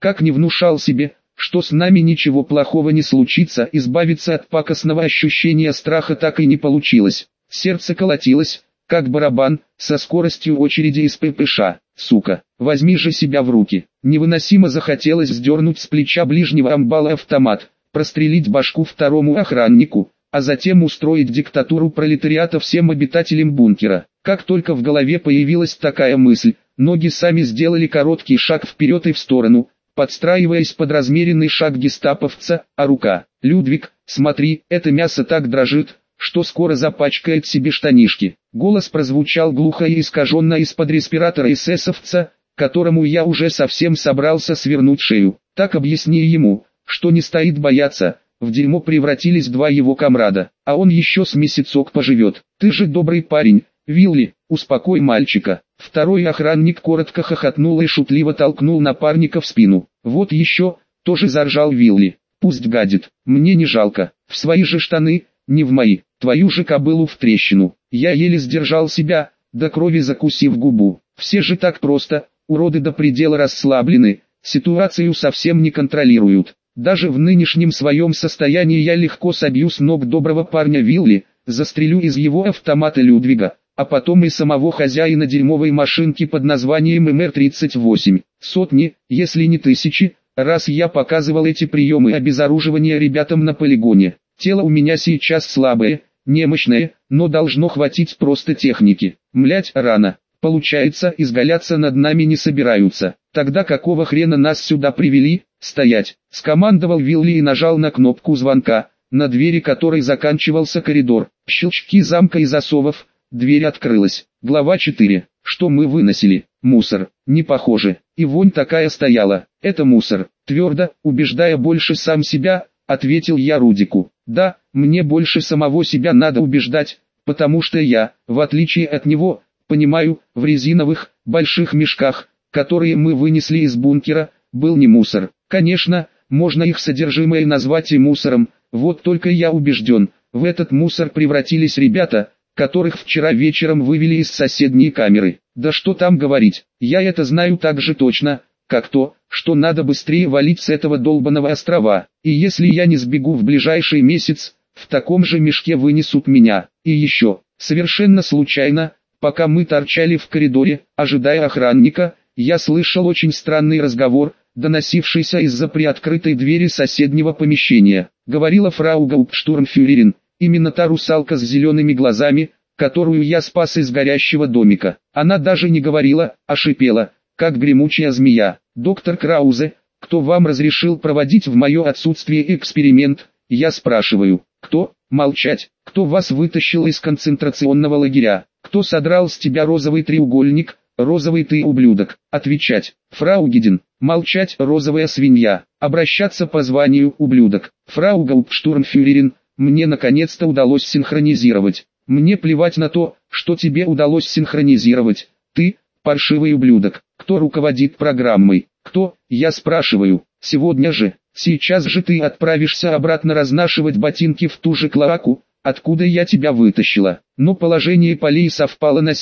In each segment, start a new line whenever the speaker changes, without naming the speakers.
Как не внушал себе, что с нами ничего плохого не случится, избавиться от пакостного ощущения страха так и не получилось. Сердце колотилось, как барабан, со скоростью очереди из ППШ. Сука, возьми же себя в руки. Невыносимо захотелось сдернуть с плеча ближнего амбала автомат, прострелить башку второму охраннику, а затем устроить диктатуру пролетариата всем обитателям бункера. Как только в голове появилась такая мысль, ноги сами сделали короткий шаг вперед и в сторону, подстраиваясь под размеренный шаг гестаповца, а рука: «Людвиг, смотри, это мясо так дрожит, что скоро запачкает себе штанишки». Голос прозвучал глухо и искаженно из-под респиратора эсэсовца, которому я уже совсем собрался свернуть шею. Так объясни ему, что не стоит бояться, в дерьмо превратились два его комрада, а он еще с месяцок поживет. Ты же добрый парень, Вилли, успокой мальчика. Второй охранник коротко хохотнул и шутливо толкнул напарника в спину. Вот еще, тоже заржал Вилли. Пусть гадит, мне не жалко, в свои же штаны, не в мои, твою же кобылу в трещину. Я еле сдержал себя, до крови закусив губу. Все же так просто, уроды до предела расслаблены, ситуацию совсем не контролируют. Даже в нынешнем своем состоянии я легко собью с ног доброго парня Вилли, застрелю из его автомата Людвига, а потом и самого хозяина дерьмовой машинки под названием МР-38. Сотни, если не тысячи, раз я показывал эти приемы обезоруживания ребятам на полигоне. Тело у меня сейчас слабое, немощное, но должно хватить просто техники. Млять, рано. Получается, изгаляться над нами не собираются. Тогда какого хрена нас сюда привели? Стоять! Скомандовал Вилли и нажал на кнопку звонка, на двери которой заканчивался коридор. Щелчки замка и засовов, дверь открылась. Глава 4. Что мы выносили? Мусор. Не похоже. И вонь такая стояла. Это мусор. Твердо, убеждая больше сам себя, ответил я Рудику. Да, мне больше самого себя надо убеждать, потому что я, в отличие от него, понимаю, в резиновых, больших мешках, которые мы вынесли из бункера, был не мусор. Конечно, можно их содержимое назвать и мусором, вот только я убежден, в этот мусор превратились ребята, которых вчера вечером вывели из соседней камеры. Да что там говорить, я это знаю так же точно, как то, что надо быстрее валить с этого долбаного острова, и если я не сбегу в ближайший месяц, в таком же мешке вынесут меня. И еще, совершенно случайно, пока мы торчали в коридоре, ожидая охранника, я слышал очень странный разговор, доносившийся из-за приоткрытой двери соседнего помещения. Говорила фрау Гауптштурмфюрерин, именно та русалка с зелеными глазами, которую я спас из горящего домика. Она даже не говорила, а шипела, как гремучая змея. «Доктор Краузе, кто вам разрешил проводить в мое отсутствие эксперимент?» Я спрашиваю. «Кто?» Молчать. «Кто вас вытащил из концентрационного лагеря? Кто содрал с тебя розовый треугольник? Розовый ты ублюдок». Отвечать. «Фрау Гидин». Молчать. «Розовая свинья». Обращаться по званию «ублюдок». «Фрау Гауптштурмфюрерин, мне наконец-то удалось синхронизировать». «Мне плевать на то, что тебе удалось синхронизировать. Ты, паршивый ублюдок. Кто руководит программой? Кто?» Я спрашиваю. «Сегодня же, сейчас же ты отправишься обратно разнашивать ботинки в ту же клоаку, откуда я тебя вытащила». Но положение полей совпало на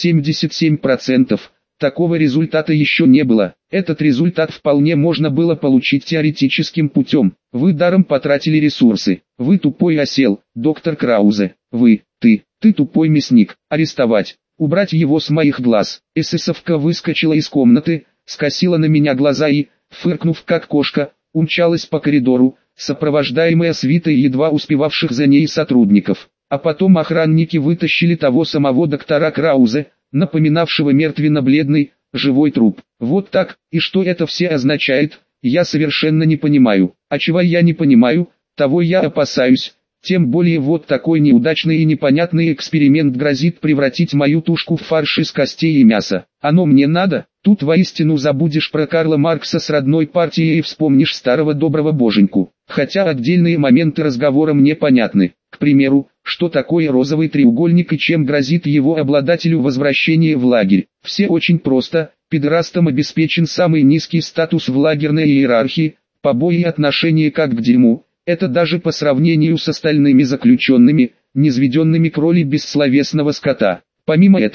77%. Такого результата еще не было. Этот результат вполне можно было получить теоретическим путем. Вы даром потратили ресурсы. Вы тупой осел, доктор Краузе. Ты тупой мясник. Арестовать. Убрать его с моих глаз. Эсэсовка выскочила из комнаты, скосила на меня глаза и, фыркнув как кошка, умчалась по коридору, сопровождаемая свитой едва успевавших за ней сотрудников. А потом охранники вытащили того самого доктора Краузе, напоминавшего мертвенно-бледный, живой труп. Вот так, и что это все означает, я совершенно не понимаю. А чего я не понимаю, того я опасаюсь. Тем более вот такой неудачный и непонятный эксперимент грозит превратить мою тушку в фарш из костей и мяса. Оно мне надо? Тут воистину забудешь про Карла Маркса с родной партией и вспомнишь старого доброго боженьку. Хотя отдельные моменты разговора мне понятны. К примеру, что такое розовый треугольник и чем грозит его обладателю возвращение в лагерь. Все очень просто. Пидорастам обеспечен самый низкий статус в лагерной иерархии, побои и отношение как к дерьму. Это даже по сравнению с остальными заключенными, низведенными к роли бессловесного скота. Помимо этого,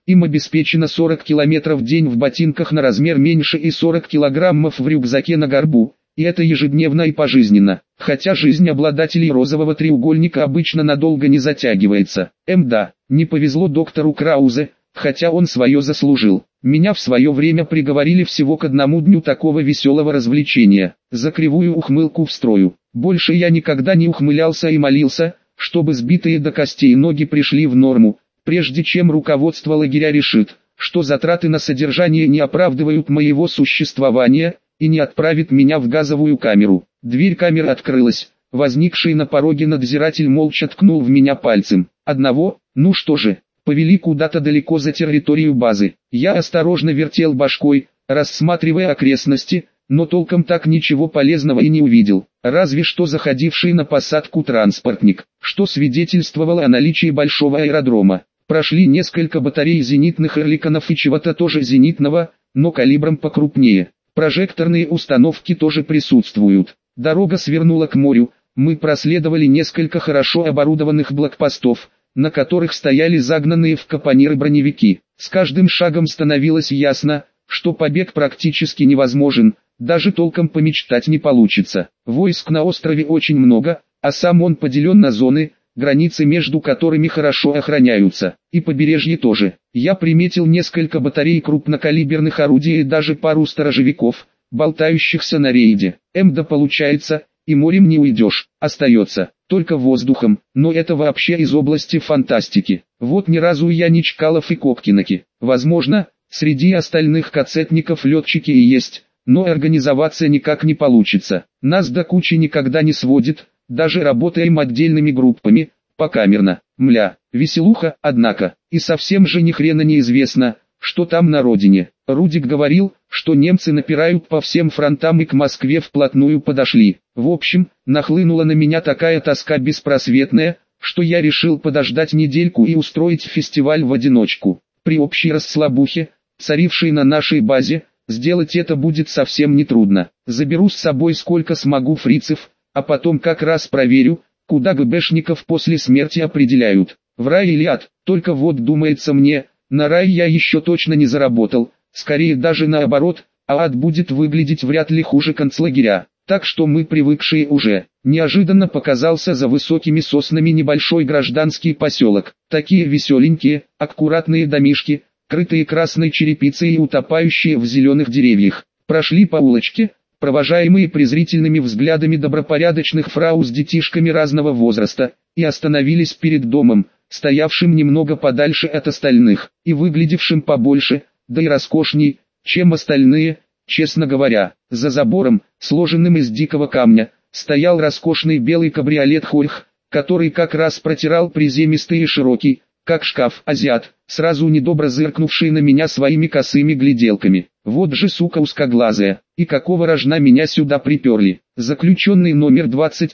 Им обеспечено 40 километров в день в ботинках на размер меньше и 40 килограммов в рюкзаке на горбу. И это ежедневно и пожизненно. Хотя жизнь обладателей розового треугольника обычно надолго не затягивается. Да, не повезло доктору Краузе, хотя он свое заслужил. Меня в свое время приговорили всего к 1 дню такого веселого развлечения. За кривую ухмылку в строю. Больше я никогда не ухмылялся и молился, чтобы сбитые до костей ноги пришли в норму, прежде чем руководство лагеря решит, что затраты на содержание не оправдывают моего существования, и не отправит меня в газовую камеру. Дверь камеры открылась. Возникший на пороге надзиратель молча ткнул в меня пальцем. Одного, ну что же, повели куда-то далеко за территорию базы. Я осторожно вертел башкой, рассматривая окрестности, но толком так ничего полезного и не увидел. Разве что заходивший на посадку транспортник, что свидетельствовало о наличии большого аэродрома. Прошли несколько батарей зенитных эрликонов и чего-то тоже зенитного, но калибром покрупнее. Прожекторные установки тоже присутствуют. Дорога свернула к морю, мы проследовали несколько хорошо оборудованных блокпостов, на которых стояли загнанные в капониры броневики. С каждым шагом становилось ясно, что побег практически невозможен, даже толком помечтать не получится. Войск на острове очень много, а сам он поделен на зоны, границы между которыми хорошо охраняются, и побережье тоже. Я приметил несколько батарей крупнокалиберных орудий и даже пару сторожевиков, болтающихся на рейде. Да получается, и морем не уйдешь, остается, только воздухом, но это вообще из области фантастики. Вот ни разу я не Чкалов и Копкинаки. Возможно, среди остальных кацетников летчики и есть, но организоваться никак не получится. Нас до кучи никогда не сводит. Даже работаем отдельными группами, покамерно. Мля, веселуха, однако, и совсем же ни хрена не известно, что там на родине. Рудик говорил, что немцы напирают по всем фронтам и к Москве вплотную подошли. В общем, нахлынула на меня такая тоска беспросветная, что я решил подождать недельку и устроить фестиваль в одиночку. При общей расслабухе, царившей на нашей базе, сделать это будет совсем нетрудно. Заберу с собой сколько смогу фрицев, а потом как раз проверю, куда ГБшников после смерти определяют, в рай или ад. Только вот думается мне, на рай я еще точно не заработал, скорее даже наоборот, а ад будет выглядеть вряд ли хуже концлагеря. Так что мы привыкшие уже. Неожиданно показался за высокими соснами небольшой гражданский поселок. Такие веселенькие, аккуратные домишки, крытые красной черепицей и утопающие в зеленых деревьях. Прошли по улочке, провожаемые презрительными взглядами добропорядочных фрау с детишками разного возраста, и остановились перед домом, стоявшим немного подальше от остальных, и выглядевшим побольше, да и роскошней, чем остальные. Честно говоря, за забором, сложенным из дикого камня, стоял роскошный белый кабриолет Хольх, который как раз протирал приземистый и широкий, как шкаф, азиат, сразу недобро зыркнувший на меня своими косыми гляделками. Вот же сука узкоглазая, и какого рожна меня сюда приперли. Заключенный номер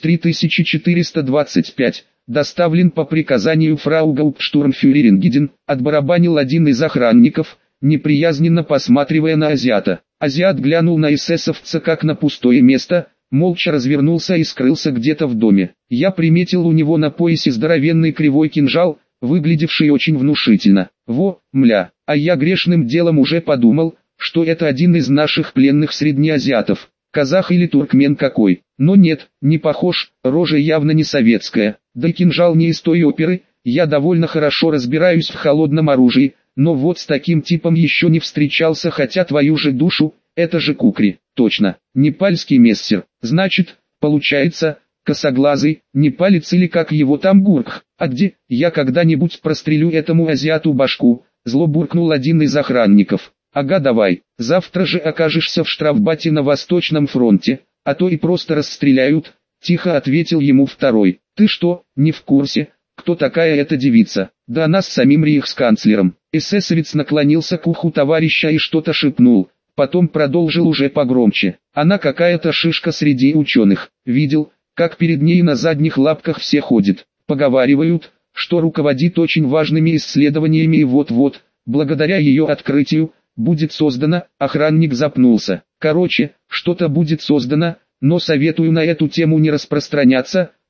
23425, доставлен по приказанию фрау Гауптштурмфюрерин Гиден, отбарабанил один из охранников, неприязненно посматривая на азиата. Азиат глянул на эсэсовца как на пустое место, молча развернулся и скрылся где-то в доме. Я приметил у него на поясе здоровенный кривой кинжал, выглядевший очень внушительно. Во, мля, а я грешным делом уже подумал, что это один из наших пленных среднеазиатов, казах или туркмен какой. Но нет, не похож, рожа явно не советская, да и кинжал не из той оперы. Я довольно хорошо разбираюсь в холодном оружии, но вот с таким типом еще не встречался, хотя твою же душу, это же Кукри, точно, непальский мессер, значит, получается, косоглазый, непалец или как его там Гурк. А где, я когда-нибудь прострелю этому азиату башку, зло буркнул один из охранников. Ага, давай, завтра же окажешься в штрафбате на Восточном фронте, а то и просто расстреляют, тихо ответил ему второй. Ты что, не в курсе, кто такая эта девица? Да она с самим рейхсканцлером. Эсэсовец наклонился к уху товарища и что-то шепнул, потом продолжил уже погромче. Она какая-то шишка среди ученых. Видел, как перед ней на задних лапках все ходят. Поговаривают, что руководит очень важными исследованиями и вот-вот, благодаря ее открытию, будет создано, охранник запнулся. Короче, что-то будет создано, но советую на эту тему не распространяться,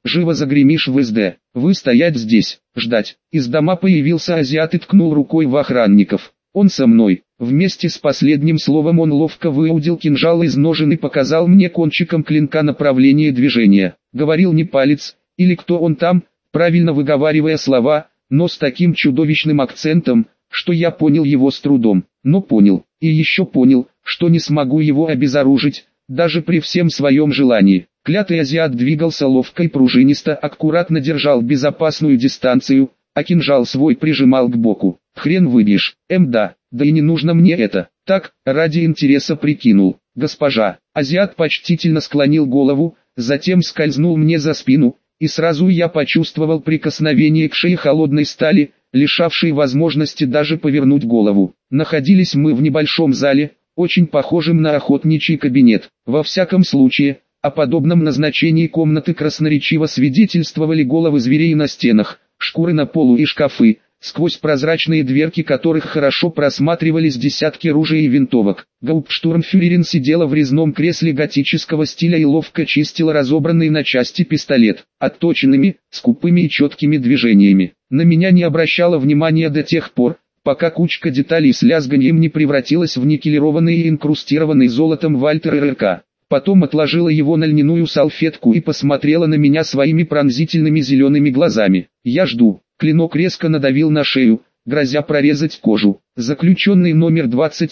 живо загремишь в СД. Вы стоять здесь, ждать. Из дома появился азиат и ткнул рукой в охранников. Он со мной. Вместе с последним словом он ловко выудил кинжал из ножен и показал мне кончиком клинка направление движения. Говорил не палец, или кто он там, правильно выговаривая слова, но с таким чудовищным акцентом, что я понял его с трудом. Но понял, и еще понял, что не смогу его обезоружить, даже при всем своем желании. Клятый азиат двигался ловко и пружинисто, аккуратно держал безопасную дистанцию, а кинжал свой прижимал к боку. Хрен выбьешь, да и не нужно мне это. Так, ради интереса прикинул. Госпожа, азиат почтительно склонил голову, затем скользнул мне за спину, и сразу я почувствовал прикосновение к шее холодной стали, лишавшей возможности даже повернуть голову. Находились мы в небольшом зале, очень похожем на охотничий кабинет. Во всяком случае, о подобном назначении комнаты красноречиво свидетельствовали головы зверей на стенах, шкуры на полу и шкафы, сквозь прозрачные дверки которых хорошо просматривались десятки ружей и винтовок. Гауптштурмфюрерин сидела в резном кресле готического стиля и ловко чистила разобранный на части пистолет, отточенными, скупыми и четкими движениями. На меня не обращала внимания до тех пор, пока кучка деталей с лязганьем не превратилась в никелированный и инкрустированный золотом Вальтер РРК. Потом отложила его на льняную салфетку и посмотрела на меня своими пронзительными зелеными глазами. Я жду. Клинок резко надавил на шею, грозя прорезать кожу. Заключенный номер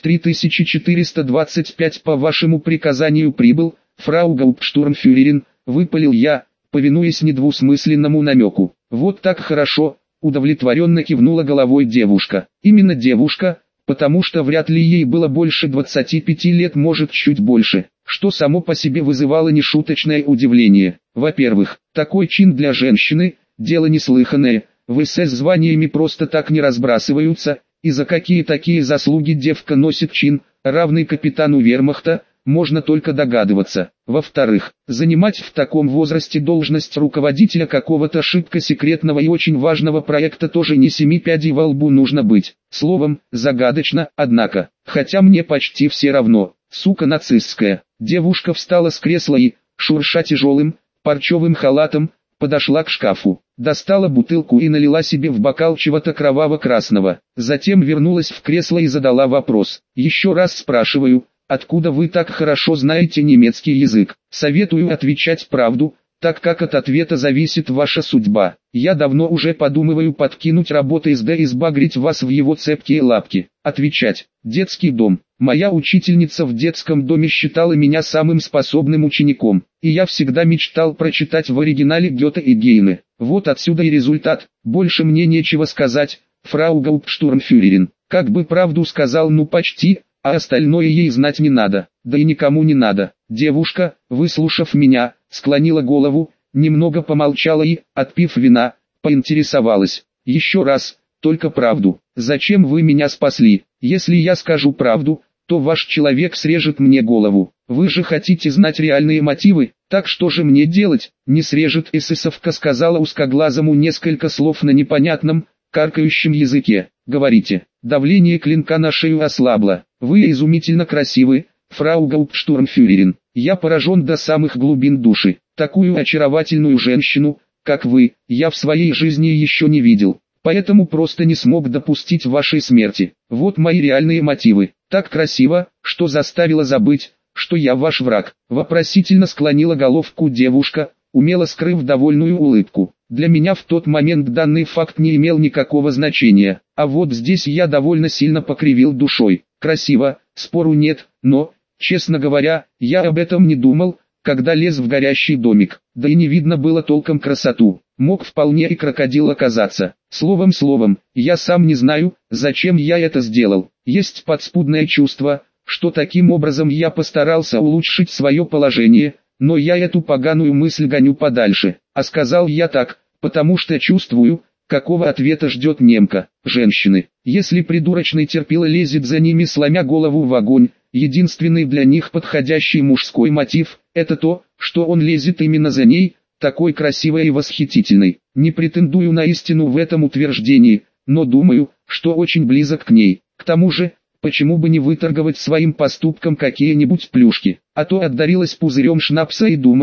23425 по вашему приказанию прибыл, фрау Гауптштурмфюрерин, выпалил я, повинуясь недвусмысленному намеку. Вот так хорошо, удовлетворенно кивнула головой девушка. Именно девушка, потому что вряд ли ей было больше 25 лет, может чуть больше, что само по себе вызывало нешуточное удивление. Во-первых, такой чин для женщины – дело неслыханное. В СС званиями просто так не разбрасываются, и за какие такие заслуги девка носит чин, равный капитану вермахта, можно только догадываться. Во-вторых, занимать в таком возрасте должность руководителя какого-то шибко секретного и очень важного проекта тоже не 7 пядей во лбу нужно быть. Словом, загадочно, однако, хотя мне почти все равно, сука нацистская. Девушка встала с кресла и, шурша тяжелым, парчевым халатом, подошла к шкафу, достала бутылку и налила себе в бокал чего-то кроваво-красного. Затем вернулась в кресло и задала вопрос. Еще раз спрашиваю, откуда вы так хорошо знаете немецкий язык? Советую отвечать правду, так как от ответа зависит ваша судьба. Я давно уже подумываю подкинуть работой СД и сбагрить вас в его цепкие лапки. Отвечать. Детский дом. Моя учительница в детском доме считала меня самым способным учеником, и я всегда мечтал прочитать в оригинале Гёте и Гейне. Вот отсюда и результат. Больше мне нечего сказать, фрау Гауптштурмфюрерин. Как бы правду сказал, ну почти, а остальное ей знать не надо, да и никому не надо. Девушка, выслушав меня, склонила голову, немного помолчала и, отпив вина, поинтересовалась. Еще раз, только правду. Зачем вы меня спасли? Если я скажу правду, то ваш человек срежет мне голову. Вы же хотите знать реальные мотивы, так что же мне делать? Не срежет, эсэсовка сказала узкоглазому несколько слов на непонятном, каркающем языке. Говорите. Давление клинка на шею ослабло. Вы изумительно красивы, фрау Гауптштурмфюрерин. Я поражен до самых глубин души. Такую очаровательную женщину, как вы, я в своей жизни еще не видел. Поэтому просто не смог допустить вашей смерти. Вот мои реальные мотивы. Так красиво, что заставило забыть, что я ваш враг. Вопросительно склонила головку девушка, умело скрыв довольную улыбку. Для меня в тот момент данный факт не имел никакого значения. А вот здесь я довольно сильно покривил душой. Красиво, спору нет, но, честно говоря, я об этом не думал, когда лез в горящий домик. Да и не видно было толком красоту. Мог вполне и крокодил оказаться. Словом, я сам не знаю, зачем я это сделал. Есть подспудное чувство, что таким образом я постарался улучшить свое положение, но я эту поганую мысль гоню подальше. А сказал я так, потому что чувствую, какого ответа ждет немка, женщины. Если придурочный терпила лезет за ними, сломя голову в огонь, единственный для них подходящий мужской мотив – это то, что он лезет именно за ней, такой красивой и восхитительной. Не претендую на истину в этом утверждении, но думаю, что очень близок к ней. К тому же, почему бы не выторговать своим поступкам какие-нибудь плюшки, а то отдарилась пузырем шнапса и думает,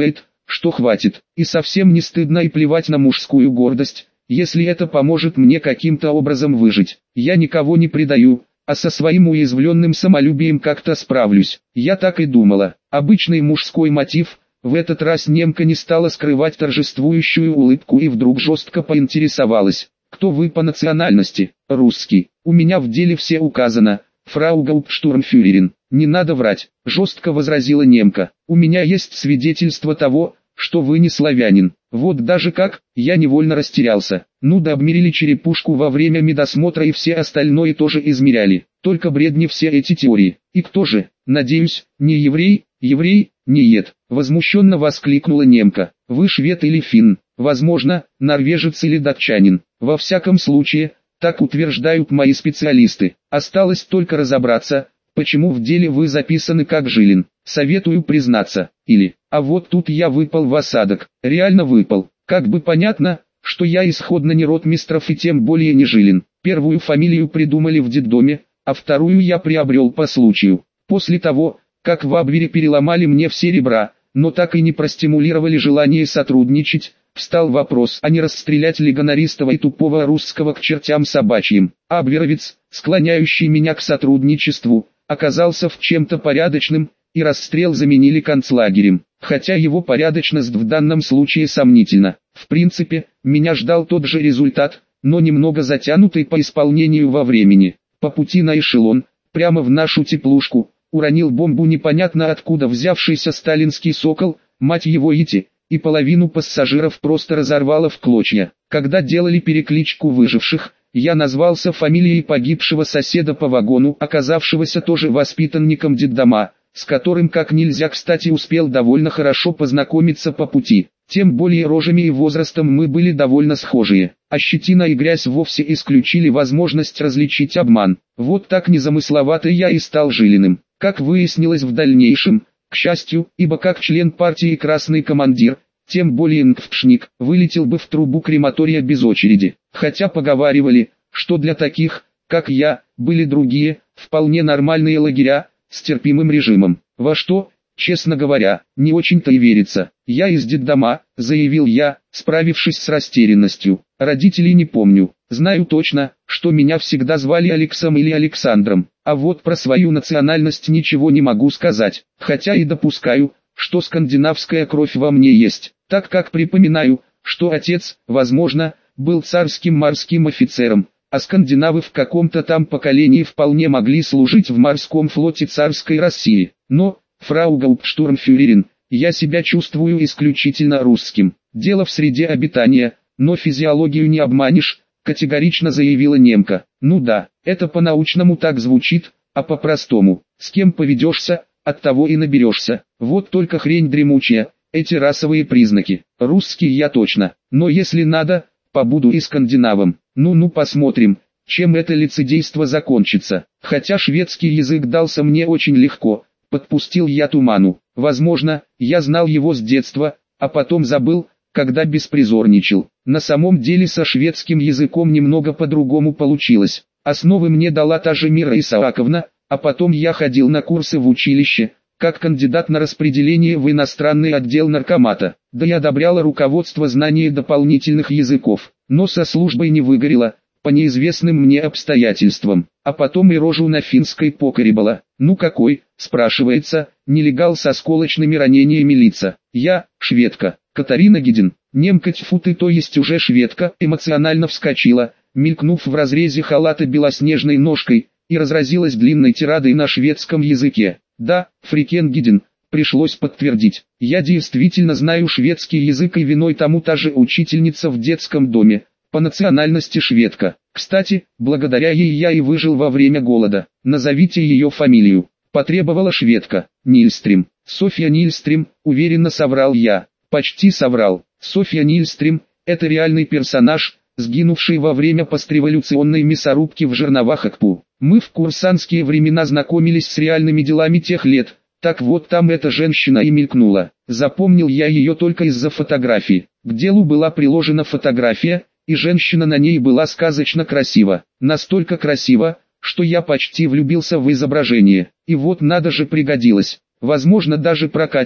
что хватит, и совсем не стыдно и плевать на мужскую гордость, если это поможет мне каким-то образом выжить. Я никого не предаю, а со своим уязвленным самолюбием как-то справлюсь. Я так и думала. Обычный мужской мотив. В этот раз немка не стала скрывать торжествующую улыбку и вдруг жестко поинтересовалась: «Кто вы по национальности?» «Русский. У меня в деле все указано, фрау Гауптштурмфюрерин». «Не надо врать», — жестко возразила немка. «У меня есть свидетельство того, что вы не славянин». Вот даже как, я невольно растерялся. Ну да, обмерили черепушку во время медосмотра и все остальное тоже измеряли. Только бредни все эти теории. И кто же, надеюсь, не еврей? Еврей? Нет. Возмущенно воскликнула немка. Вы швед или финн? Возможно, норвежец или датчанин. Во всяком случае, так утверждают мои специалисты. Осталось только разобраться, почему в деле вы записаны как Жилин. Советую признаться. Или, а вот тут я выпал в осадок. Реально выпал. Как бы понятно, что я исходно не ротмистров и тем более не Жилин. Первую фамилию придумали в детдоме, а вторую я приобрел по случаю. После того, как в Абвере переломали мне все ребра, но так и не простимулировали желание сотрудничать, встал вопрос, а не расстрелять ли гонористого и тупого русского к чертям собачьим. Абверовец, склоняющий меня к сотрудничеству, оказался в чем-то порядочным, и расстрел заменили концлагерем, хотя его порядочность в данном случае сомнительна. В принципе, меня ждал тот же результат, но немного затянутый по исполнению во времени. По пути на эшелон, прямо в нашу теплушку, уронил бомбу непонятно откуда взявшийся сталинский «Сокол», мать его идти, и половину пассажиров просто разорвало в клочья. Когда делали перекличку выживших, я назвался фамилией погибшего соседа по вагону, оказавшегося тоже воспитанником детдома, с которым как нельзя кстати успел довольно хорошо познакомиться по пути. Тем более рожами и возрастом мы были довольно схожие, а щетина и грязь вовсе исключили возможность различить обман. Вот так незамысловато я и стал Жилиным. Как выяснилось в дальнейшем, к счастью, ибо как член партии «Красный командир», тем более НКВДшник, вылетел бы в трубу крематория без очереди. Хотя поговаривали, что для таких, как я, были другие, вполне нормальные лагеря, с терпимым режимом. Во что, честно говоря, не очень-то и верится. «Я из детдома», — заявил я, справившись с растерянностью. «Родителей не помню. Знаю точно, что меня всегда звали Алексом или Александром. А вот про свою национальность ничего не могу сказать. Хотя и допускаю, что скандинавская кровь во мне есть, так как припоминаю, что отец, возможно, был царским морским офицером, а скандинавы в каком-то там поколении вполне могли служить в морском флоте царской России. Но, фрау Гауптштурмфюрерин, я себя чувствую исключительно русским. Дело в среде обитания, но физиологию не обманешь», — категорично заявила немка. «Ну да, это по-научному так звучит, а по-простому, с кем поведешься, от того и наберешься. Вот только хрень дремучая, эти расовые признаки. Русский я точно, но если надо, побуду и скандинавом. Ну посмотрим, чем это лицедейство закончится. Хотя шведский язык дался мне очень легко, подпустил я туману. Возможно, я знал его с детства, а потом забыл, когда беспризорничал. На самом деле со шведским языком немного по-другому получилось. Основы мне дала та же Мира Исааковна, а потом я ходил на курсы в училище, как кандидат на распределение в иностранный отдел наркомата. Да и одобряло руководство знания дополнительных языков, но со службой не выгорело, по неизвестным мне обстоятельствам. А потом и рожу на финской покоребала. Ну какой, спрашивается, нелегал со осколочными ранениями лица. Я, шведка, Катарина Гидин, немка тьфу ты, то есть уже шведка, эмоционально вскочила, мелькнув в разрезе халата белоснежной ножкой, и разразилась длинной тирадой на шведском языке. Да, фрикен Гидин, пришлось подтвердить. Я действительно знаю шведский язык, и виной тому та же учительница в детском доме, по национальности шведка. Кстати, благодаря ей я и выжил во время голода. Назовите ее фамилию. Потребовала шведка. Нильстрим. Софья Нильстрим, уверенно соврал я. Почти соврал. Софья Нильстрим – это реальный персонаж, сгинувший во время постреволюционной мясорубки в жерновах АКПУ. Мы в курсантские времена знакомились с реальными делами тех лет. Так вот там эта женщина и мелькнула. Запомнил я ее только из-за фотографии. К делу была приложена фотография, и женщина на ней была сказочно красива. Настолько красива, что я почти влюбился в изображение. И вот надо же, пригодилось. Возможно, даже прокатит,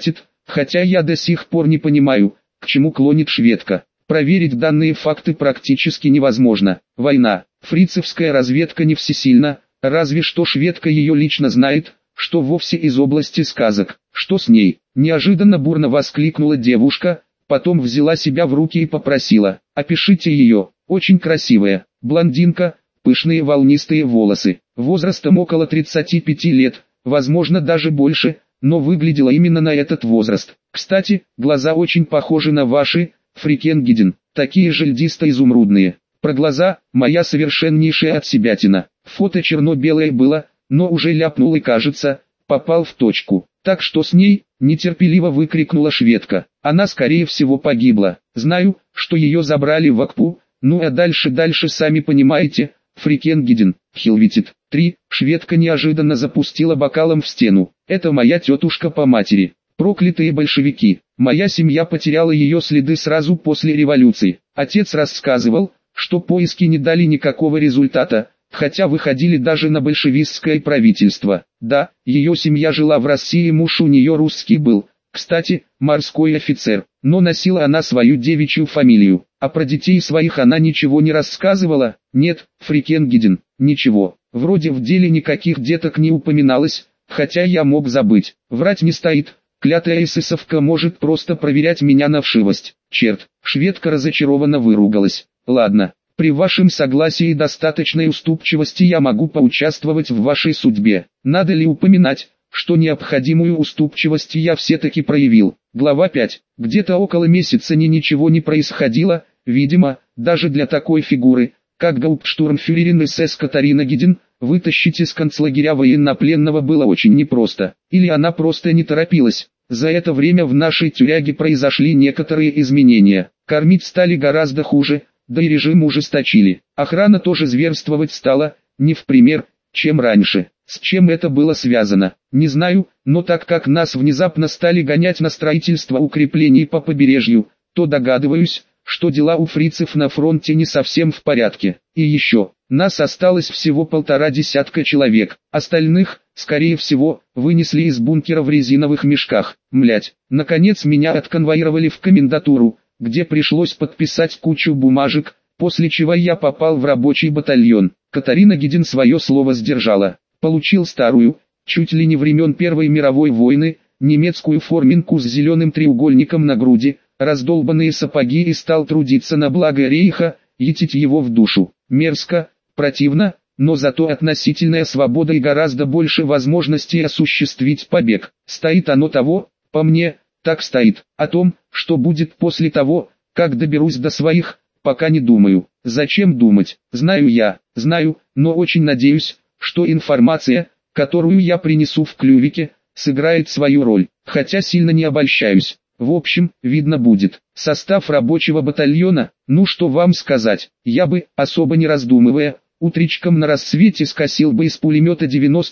Хотя я до сих пор не понимаю, к чему клонит шведка. Проверить данные факты практически невозможно. Война. Фрицевская разведка не всесильна, разве что шведка ее лично знает, что вовсе из области сказок. Что с ней? Неожиданно бурно воскликнула девушка, потом взяла себя в руки и попросила: опишите ее. Очень красивая, блондинка, пышные волнистые волосы, возрастом около 35 лет, возможно даже больше, но выглядела именно на этот возраст. Кстати, глаза очень похожи на ваши, Фрикенгиден, такие же льдисто-изумрудные. Про глаза, моя совершеннейшая отсебятина. Фото черно-белое было, но уже ляпнул и, кажется, попал в точку. Так что с ней, нетерпеливо выкрикнула шведка. Она скорее всего погибла. Знаю, что ее забрали в Акпу, ну а дальше сами понимаете, Фрикенгиден, Хилвитит. 3. Шведка неожиданно запустила бокалом в стену. Это моя тетушка по матери. Проклятые большевики. Моя семья потеряла ее следы сразу после революции. Отец рассказывал, что поиски не дали никакого результата, хотя выходили даже на большевистское правительство. Да, ее семья жила в России, муж у нее русский был, кстати, морской офицер, но носила она свою девичью фамилию. А про детей своих она ничего не рассказывала? Нет, Фрикенгиден, ничего. Вроде в деле никаких деток не упоминалось, хотя я мог забыть. Врать не стоит. Клятая эсэсовка может просто проверять меня на вшивость. Черт, шведка разочарованно выругалась. Ладно, при вашем согласии и достаточной уступчивости я могу поучаствовать в вашей судьбе. Надо ли упоминать, что необходимую уступчивость я все-таки проявил? Глава 5. Где-то около месяца ничего не происходило, видимо, даже для такой фигуры, как гауптштурмфюрерин СС Катарина Гиден, вытащить из концлагеря военнопленного было очень непросто. Или она просто не торопилась. За это время в нашей тюряге произошли некоторые изменения. Кормить стали гораздо хуже, да и режим ужесточили. Охрана тоже зверствовать стала, не в пример, чем раньше. С чем это было связано, не знаю, но так как нас внезапно стали гонять на строительство укреплений по побережью, то догадываюсь, что дела у фрицев на фронте не совсем в порядке. И еще, нас осталось всего 1,5 человек, остальных, скорее всего, вынесли из бункера в резиновых мешках. Млять, наконец меня отконвоировали в комендатуру, где пришлось подписать кучу бумажек, после чего я попал в рабочий батальон. Катарина Гиден свое слово сдержала. Получил старую, чуть ли не времен Первой мировой войны, немецкую форминку с зеленым треугольником на груди, раздолбанные сапоги и стал трудиться на благо рейха, етить его в душу. Мерзко, противно, но зато относительная свобода и гораздо больше возможностей осуществить побег. Стоит оно того, по мне, так стоит. О том, что будет после того, как доберусь до своих, пока не думаю. Зачем думать? Знаю я, знаю, но очень надеюсь, что информация, которую я принесу в клювике, сыграет свою роль, хотя сильно не обольщаюсь. В общем, видно будет. Состав рабочего батальона, ну что вам сказать, я бы, особо не раздумывая, утречком на рассвете скосил бы из пулемета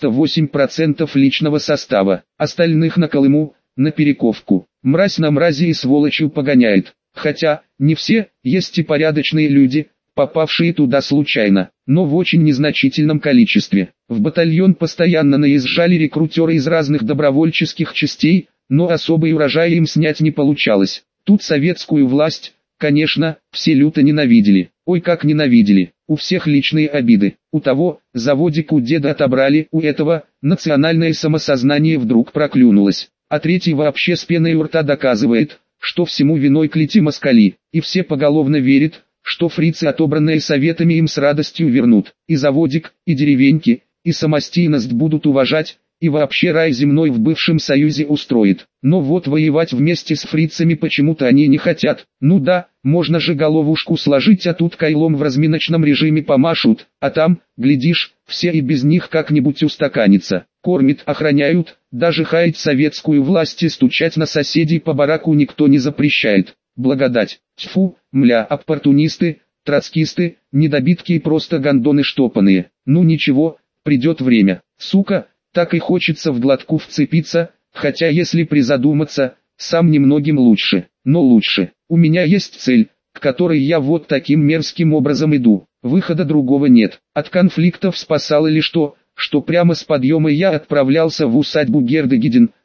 98% личного состава, остальных на Колыму, на Перековку. Мразь на мрази и сволочью погоняет. Хотя, не все, есть и порядочные люди, попавшие туда случайно, но в очень незначительном количестве. В батальон постоянно наезжали рекрутеры из разных добровольческих частей, но особый урожай им снять не получалось. Тут советскую власть, конечно, все люто ненавидели. Ой, как ненавидели. У всех личные обиды. У того, заводик у деда отобрали, у этого, национальное самосознание вдруг проклюнулось. А третий вообще с пеной у рта доказывает, что всему виной клети-москали, и все поголовно верят, что фрицы, отобранные советами, им с радостью вернут. И заводик, и деревеньки, и самостийность будут уважать, и вообще рай земной в бывшем Союзе устроит. Но вот воевать вместе с фрицами почему-то они не хотят. Ну да, можно же головушку сложить, а тут кайлом в разминочном режиме помашут, а там, глядишь, все и без них как-нибудь устаканятся. Кормят, охраняют, даже хаять советскую власть и стучать на соседей по бараку никто не запрещает. Благодать. Тьфу, мля, оппортунисты, троцкисты, недобитки и просто гондоны штопанные. Ну ничего, придет время. Сука, так и хочется в глотку вцепиться, хотя если призадуматься, сам немногим лучше. Но лучше. У меня есть цель, к которой я вот таким мерзким образом иду. Выхода другого нет. От конфликтов спасало лишь то, что прямо с подъема я отправлялся в усадьбу Герды Гиден,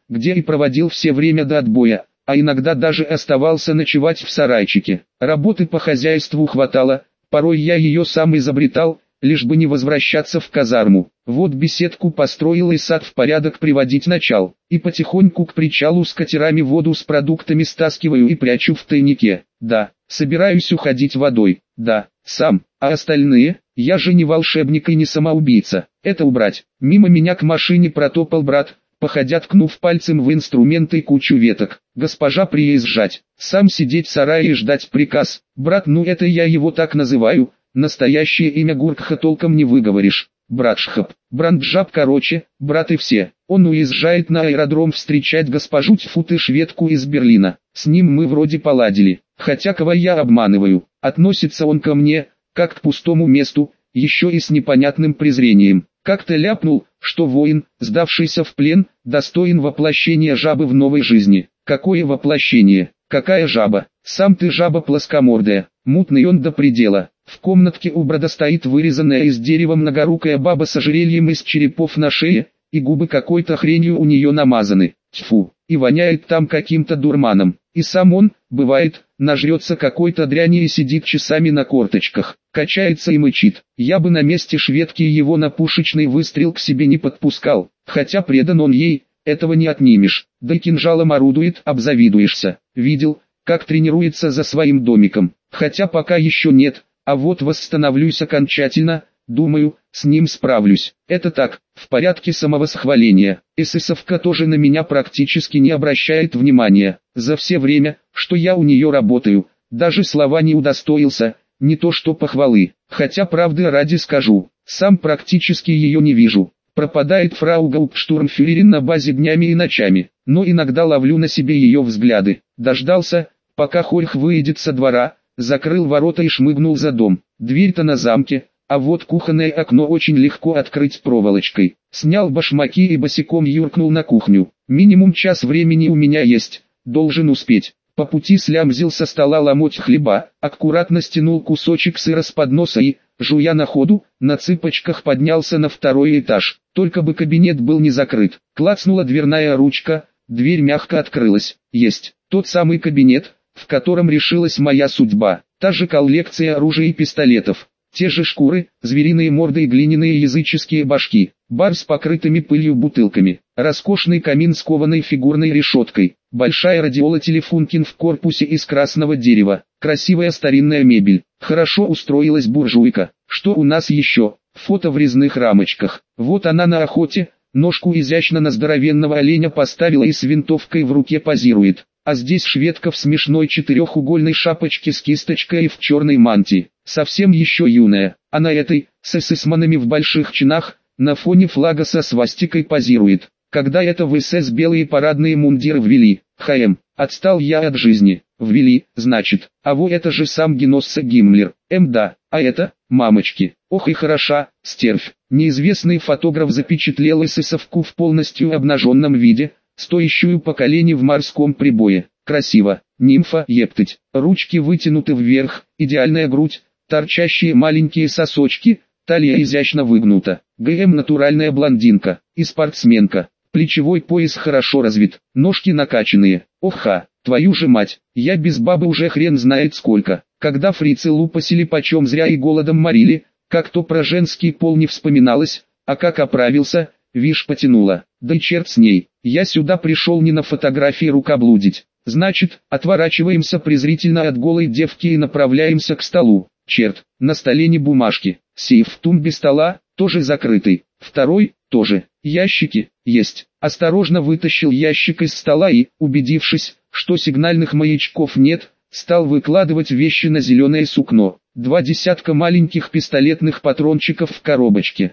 где и проводил все время до отбоя, а иногда даже оставался ночевать в сарайчике. Работы по хозяйству хватало, порой я ее сам изобретал, лишь бы не возвращаться в казарму. Вот беседку построил и сад в порядок приводить начал, и потихоньку к причалу с катерами воду с продуктами стаскиваю и прячу в тайнике. Да, собираюсь уходить водой, да, сам, а остальные, я же не волшебник и не самоубийца, это убрать. Мимо меня к машине протопал брат, походя ткнув пальцем в инструменты и кучу веток. Госпожа приезжать, сам сидеть в сарае и ждать приказ. Брат, ну это я его так называю, настоящее имя Гуркха толком не выговоришь. Братшхаб, Бранджаб короче, брат и все. Он уезжает на аэродром встречать госпожу Тьфуты шведку из Берлина. С ним мы вроде поладили, хотя кого я обманываю. Относится он ко мне, как к пустому месту, еще и с непонятным презрением. Как-то ляпнул, что воин, сдавшийся в плен, достоин воплощения жабы в новой жизни. Какое воплощение? Какая жаба? Сам ты жаба плоскомордая. Мутный он до предела. В комнатке у брата стоит вырезанная из дерева многорукая баба с ожерельем из черепов на шее, и губы какой-то хренью у нее намазаны. Тьфу, и воняет там каким-то дурманом. И сам он, бывает, нажрется какой-то дряни и сидит часами на корточках, качается и мычит. Я бы на месте шведки его на пушечный выстрел к себе не подпускал, хотя предан он ей, этого не отнимешь. Да и кинжалом орудует, обзавидуешься. Видел, как тренируется за своим домиком, хотя пока еще нет, а вот восстановлюсь окончательно, думаю, с ним справлюсь. Это так, в порядке самовосхваления. Эсэсовка тоже на меня практически не обращает внимания. За все время, что я у нее работаю, даже слова не удостоился, не то что похвалы. Хотя правды ради скажу, сам практически ее не вижу. Пропадает фрау Гауптштурмфюрерин на базе днями и ночами, но иногда ловлю на себе ее взгляды. Дождался, пока Хорьх выйдет со двора, закрыл ворота и шмыгнул за дом. Дверь-то на замке, а вот кухонное окно очень легко открыть проволочкой. Снял башмаки и босиком юркнул на кухню. Минимум час времени у меня есть, должен успеть. По пути слямзил со стола ломоть хлеба, аккуратно стянул кусочек сыра с подноса и, жуя на ходу, на цыпочках поднялся на второй этаж. Только бы кабинет был не закрыт. Клацнула дверная ручка, дверь мягко открылась. Есть, тот самый кабинет, в котором решилась моя судьба. Та же коллекция оружия и пистолетов. Те же шкуры, звериные морды и глиняные языческие башки. Бар с покрытыми пылью бутылками. Роскошный камин с кованой фигурной решеткой. Большая радиола Телефункин в корпусе из красного дерева. Красивая старинная мебель. Хорошо устроилась буржуйка. Что у нас еще? Фото в резных рамочках. Вот она на охоте. Ножку изящно на здоровенного оленя поставила и с винтовкой в руке позирует. А здесь шведка в смешной четырехугольной шапочке с кисточкой и в черной мантии. Совсем еще юная, а на этой, с эсэсманами в больших чинах, на фоне флага со свастикой позирует. Когда это в СС белые парадные мундиры ввели, отстал я от жизни. Ввели, значит, а во это же сам Геносса Гиммлер. Да, а это, мамочки, ох и хороша, стервь. Неизвестный фотограф запечатлел эсэсовку в полностью обнаженном виде, стоящую по колени в морском прибое. Красиво, нимфа, ептыть, ручки вытянуты вверх, идеальная грудь, торчащие маленькие сосочки, талия изящно выгнута. Натуральная блондинка и спортсменка. Плечевой пояс хорошо развит, ножки накачанные. Оха, твою же мать, я без бабы уже хрен знает сколько. Когда фрицы лупасили почем зря и голодом морили, как то про женский пол не вспоминалось, а как оправился, вишь потянула. Да и черт с ней, я сюда пришел не на фотографии рукоблудить. Значит, отворачиваемся презрительно от голой девки и направляемся к столу. Черт, на столе не бумажки. Сейф в тумбе стола, тоже закрытый. Второй, тоже. Ящики, есть. Осторожно вытащил ящик из стола и, убедившись, что сигнальных маячков нет, стал выкладывать вещи на зеленое сукно. 2 десятка маленьких пистолетных патрончиков в коробочке.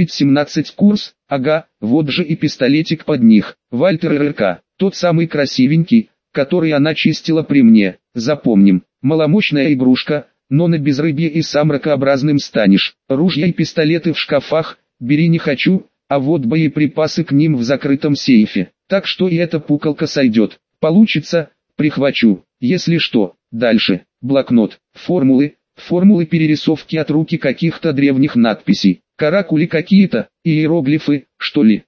9-17 курс, ага, вот же и пистолетик под них. Вальтер РРК, тот самый красивенький, который она чистила при мне. Запомним, маломощная игрушка, но на безрыбье и сам ракообразным станешь. Ружья и пистолеты в шкафах, бери не хочу, а вот боеприпасы к ним в закрытом сейфе. Так что и эта пукалка сойдет. Получится, прихвачу. Если что, дальше. Блокнот, формулы перерисовки от руки каких-то древних надписей. Каракули какие-то, иероглифы, что ли.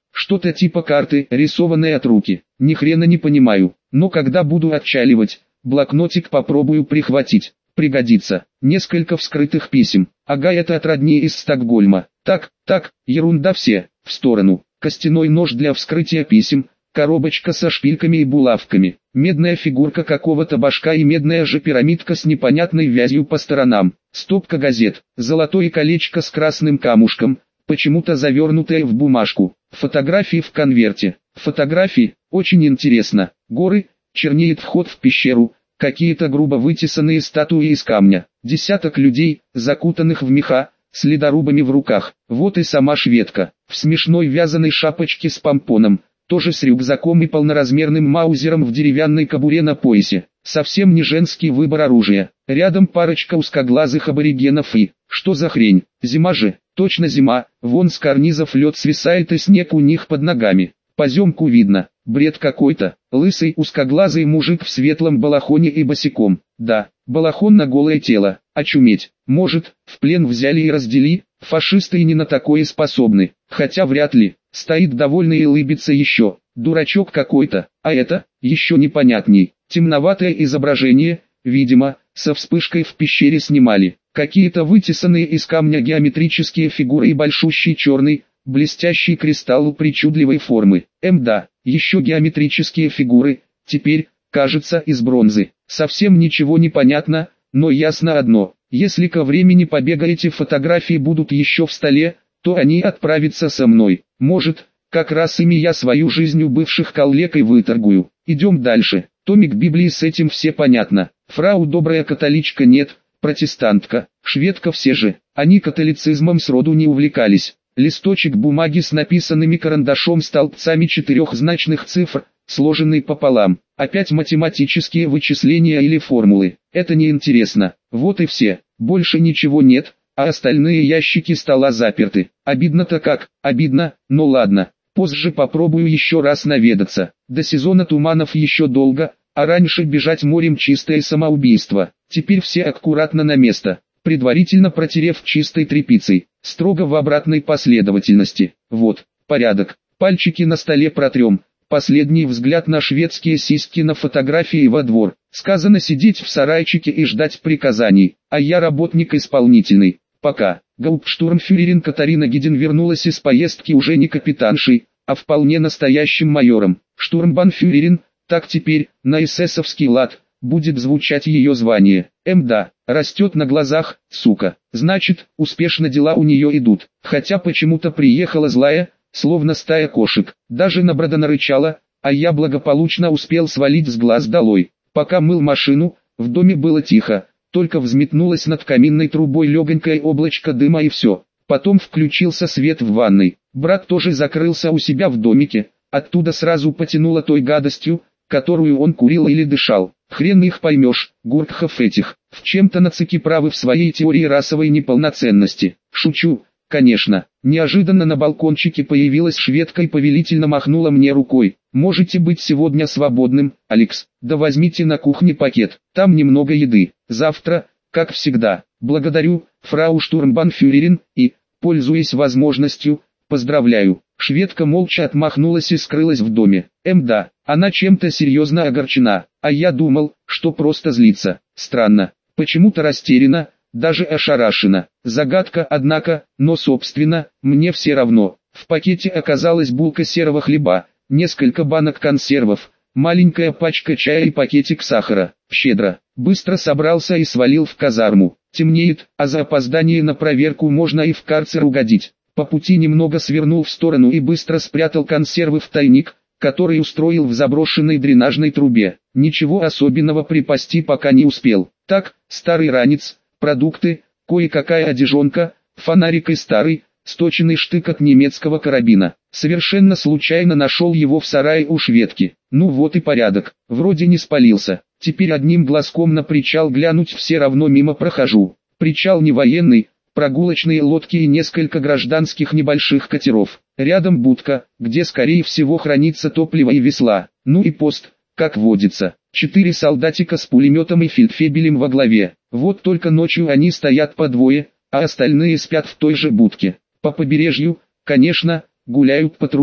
Что-то типа карты, рисованной от руки. Ни хрена не понимаю, но когда буду отчаливать, блокнотик попробую прихватить. Пригодится. Несколько вскрытых писем. Ага, это от родни из Стокгольма. Так, ерунда все, в сторону. Костяной нож для вскрытия писем, коробочка со шпильками и булавками, медная фигурка какого-то башка и медная же пирамидка с непонятной вязью по сторонам, стопка газет, золотое колечко с красным камушком, почему-то завернутое в бумажку, фотографии в конверте. Фотографии, очень интересно, горы, чернеет вход в пещеру, какие-то грубо вытесанные статуи из камня, десяток людей, закутанных в меха, с ледорубами в руках, вот и сама шведка, в смешной вязаной шапочке с помпоном, тоже с рюкзаком и полноразмерным маузером в деревянной кобуре на поясе. Совсем не женский выбор оружия. Рядом парочка узкоглазых аборигенов и... Что за хрень? Зима же, точно зима, вон с карнизов лед свисает и снег у них под ногами. Поземку видно, бред какой-то. Лысый узкоглазый мужик в светлом балахоне и босиком. Да, балахон на голое тело, очуметь. Может, в плен взяли и раздели, фашисты и не на такое способны. Хотя вряд ли. Стоит довольный и улыбится еще, дурачок какой-то, а это, еще непонятней, темноватое изображение, видимо, со вспышкой в пещере снимали, какие-то вытесанные из камня геометрические фигуры и большущий черный, блестящий кристалл причудливой формы, да, еще геометрические фигуры, теперь, кажется, из бронзы, совсем ничего не понятно, но ясно одно, если ко времени побега эти фотографии будут еще в столе, то они отправятся со мной. Может, как раз ими я свою жизнь у бывших коллег и выторгую. Идем дальше. Томик Библии, с этим все понятно. Фрау добрая католичка нет, протестантка, шведка все же. Они католицизмом сроду не увлекались. Листочек бумаги с написанными карандашом столбцами четырехзначных цифр, сложенный пополам. Опять математические вычисления или формулы. Это неинтересно. Вот и все. Больше ничего нет. А остальные ящики стола заперты. Обидно-то как, обидно, но ладно, позже попробую еще раз наведаться. До сезона туманов еще долго, а раньше бежать морем чистое самоубийство. Теперь все аккуратно на место, предварительно протерев чистой тряпицей, строго в обратной последовательности. Вот, порядок, пальчики на столе протрем. Последний взгляд на шведские сиськи на фотографии во двор. Сказано сидеть в сарайчике и ждать приказаний, а я работник исполнительный. Пока. Гауптштурмфюрерин Катарина Гидин вернулась из поездки уже не капитаншей, а вполне настоящим майором. Штурмбанфюрерин, так теперь, на эсэсовский лад, будет звучать ее звание. Да, растет на глазах, сука. Значит, успешно дела у нее идут. Хотя почему-то приехала злая, словно стая кошек. Даже на Брода нарычала, а я благополучно успел свалить с глаз долой. Пока мыл машину, в доме было тихо. Только взметнулось над каминной трубой легонькое облачко дыма и все. Потом включился свет в ванной. Брат тоже закрылся у себя в домике. Оттуда сразу потянуло той гадостью, которую он курил или дышал. Хрен их поймешь, гуркхов этих. В чем-то нацики правы в своей теории расовой неполноценности. Шучу, конечно. Неожиданно на балкончике появилась шведка и повелительно махнула мне рукой. «Можете быть сегодня свободным, Алекс. Да возьмите на кухне пакет, там немного еды. Завтра, как всегда. Благодарю, фрау штурмбанфюрерин, и, пользуясь возможностью, поздравляю». Шведка молча отмахнулась и скрылась в доме. Да, она чем-то серьезно огорчена, а я думал, что просто злится. Странно, почему-то растеряна, даже ошарашена. Загадка, однако, но собственно, мне все равно. В пакете оказалась булка серого хлеба, несколько банок консервов, маленькая пачка чая и пакетик сахара. Щедро. Быстро собрался и свалил в казарму. Темнеет, а за опоздание на проверку можно и в карцер угодить. По пути немного свернул в сторону и быстро спрятал консервы в тайник, который устроил в заброшенной дренажной трубе. Ничего особенного припасти пока не успел. Так, старый ранец, продукты, кое-какая одежонка, фонарик и старый, сточенный штык от немецкого карабина. Совершенно случайно нашел его в сарае у шведки. Ну вот и порядок, вроде не спалился. Теперь одним глазком на причал глянуть все равно мимо прохожу. Причал не военный, прогулочные лодки и несколько гражданских небольших катеров. Рядом будка, где скорее всего хранится топливо и весла. Ну и пост, как водится. 4 солдатика с пулеметом и фельдфебелем во главе. Вот только ночью они стоят по двое, а остальные спят в той же будке. По побережью, конечно, гуляют патрули,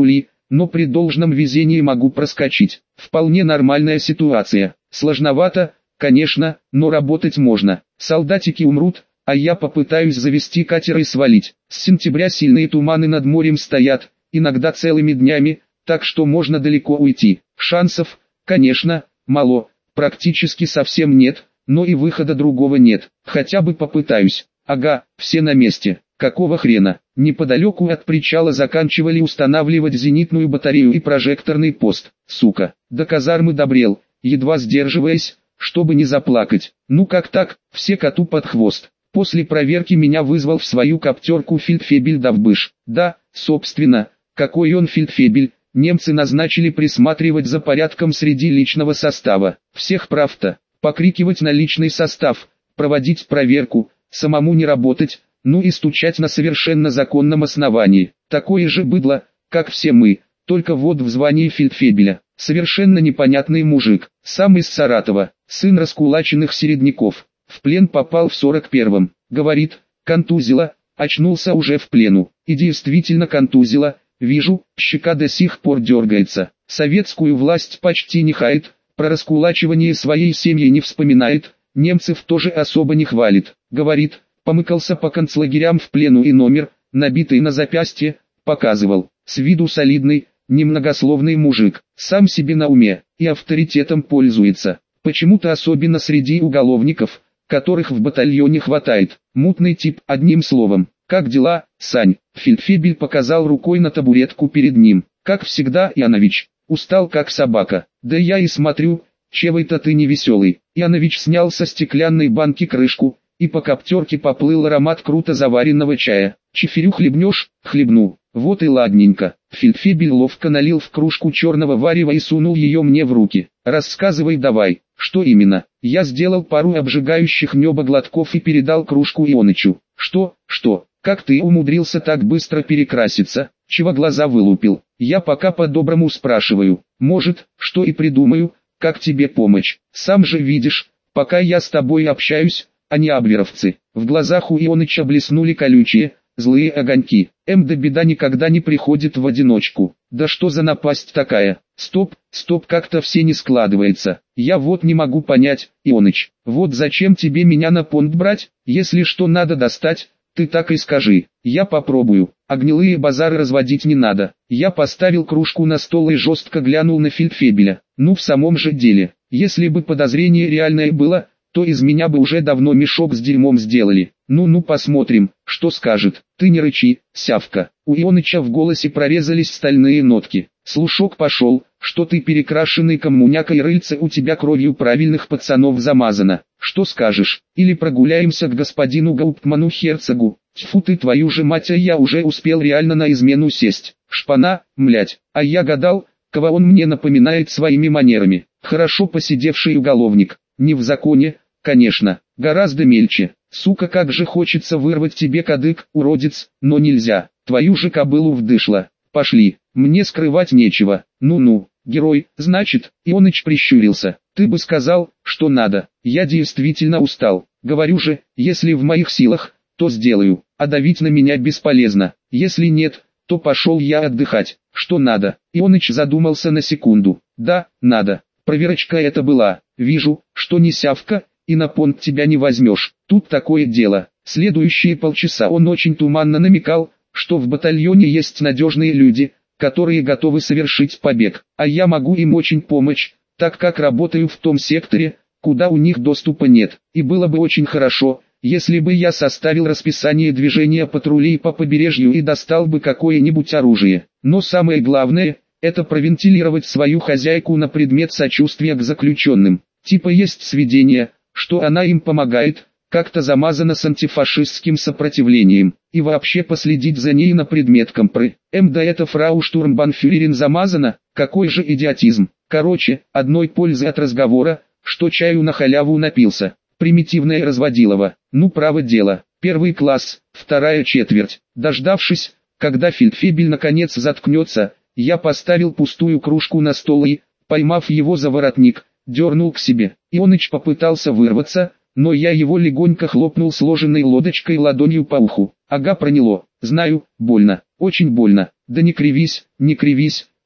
но при должном везении могу проскочить. Вполне нормальная ситуация. Сложновато, конечно, но работать можно. Солдатики умрут, а я попытаюсь завести катер и свалить. С сентября сильные туманы над морем стоят, иногда целыми днями, так что можно далеко уйти. Шансов, конечно, мало, практически совсем нет, но и выхода другого нет. Хотя бы попытаюсь. Ага, все на месте. Какого хрена? Неподалеку от причала заканчивали устанавливать зенитную батарею и прожекторный пост. Сука, до казармы добрел, едва сдерживаясь, чтобы не заплакать. Ну как так, все коту под хвост. После проверки меня вызвал в свою коптерку фельдфебель Довбыш. Да, собственно, какой он фельдфебель, немцы назначили присматривать за порядком среди личного состава. Всех прав-то, покрикивать на личный состав, проводить проверку, самому не работать, ну и стучать на совершенно законном основании. Такое же быдло, как все мы, только вот в звании фельдфебеля. Совершенно непонятный мужик, сам из Саратова, сын раскулаченных середняков. В плен попал в 41-м, говорит, контузило, очнулся уже в плену. И действительно контузило, вижу, щека до сих пор дергается. Советскую власть почти не хает, про раскулачивание своей семьи не вспоминает, немцев тоже особо не хвалит. Говорит, помыкался по концлагерям в плену и номер, набитый на запястье, показывал. С виду солидный, немногословный мужик, сам себе на уме, и авторитетом пользуется. Почему-то особенно среди уголовников, которых в батальоне хватает. Мутный тип, одним словом. Как дела, Сань? Фельдфебель показал рукой на табуретку перед ним. Как всегда, Янович. Устал как собака. Да я и смотрю, чего-то ты невеселый. Янович снял со стеклянной банки крышку, и по коптерке поплыл аромат круто заваренного чая. Чефирю хлебнешь? Хлебну. Вот и ладненько. Фельдфебель ловко налил в кружку черного варева и сунул ее мне в руки. Рассказывай давай, что именно? Я сделал пару обжигающих неба глотков и передал кружку Ионычу. Что? Как ты умудрился так быстро перекраситься? Чего глаза вылупил? Я пока по-доброму спрашиваю. Может, что и придумаю, как тебе помочь. Сам же видишь, пока я с тобой общаюсь, они абверовцы. В глазах у Ионыча блеснули колючие, злые огоньки. Да беда никогда не приходит в одиночку. Да что за напасть такая? Стоп, как-то все не складывается. Я вот не могу понять, Ионыч. Вот зачем тебе меня на понт брать? Если что надо достать, ты так и скажи. Я попробую. А гнилые базары разводить не надо. Я поставил кружку на стол и жестко глянул на фельдфебеля. Ну в самом же деле, если бы подозрение реальное было, то из меня бы уже давно мешок с дерьмом сделали. Ну посмотрим, что скажет. Ты не рычи, сявка. У Ионыча в голосе прорезались стальные нотки. Слушок пошел, что ты перекрашенный коммуняка и рыльце у тебя кровью правильных пацанов замазано. Что скажешь? Или прогуляемся к господину Гауптману Херцогу? Тьфу ты твою же мать, а я уже успел реально на измену сесть. Шпана, млять. А я гадал, кого он мне напоминает своими манерами. Хорошо посидевший уголовник. Не в законе, конечно, гораздо мельче. Сука, как же хочется вырвать тебе кадык, уродец, но нельзя. Твою же кобылу вдышло. Пошли, мне скрывать нечего. Ну, герой, значит, Ионыч прищурился. Ты бы сказал, что надо. Я действительно устал. Говорю же, если в моих силах, то сделаю. А давить на меня бесполезно. Если нет, то пошел я отдыхать. Что надо? Ионыч задумался на секунду. Да, надо. Проверочка это была. Вижу, что не сявка, и на понт тебя не возьмешь. Тут такое дело. Следующие полчаса он очень туманно намекал, что в батальоне есть надежные люди, которые готовы совершить побег. А я могу им очень помочь, так как работаю в том секторе, куда у них доступа нет. И было бы очень хорошо, если бы я составил расписание движения патрулей по побережью и достал бы какое-нибудь оружие. Но самое главное, это провентилировать свою хозяйку на предмет сочувствия к заключенным. Типа есть сведения, что она им помогает, как-то замазана с антифашистским сопротивлением, и вообще последить за ней на предмет компры. Да это фрау штурмбанфюрерин замазана, какой же идиотизм. Короче, одной пользы от разговора, что чаю на халяву напился. Примитивное разводилово. Ну право дело. Первый класс, вторая четверть. Дождавшись, когда фельдфебель наконец заткнется, я поставил пустую кружку на стол и, поймав его за воротник, дернул к себе. Ионыч попытался вырваться, но я его легонько хлопнул сложенной лодочкой ладонью по уху. Ага, проняло. Знаю, больно, очень больно. Да не кривись,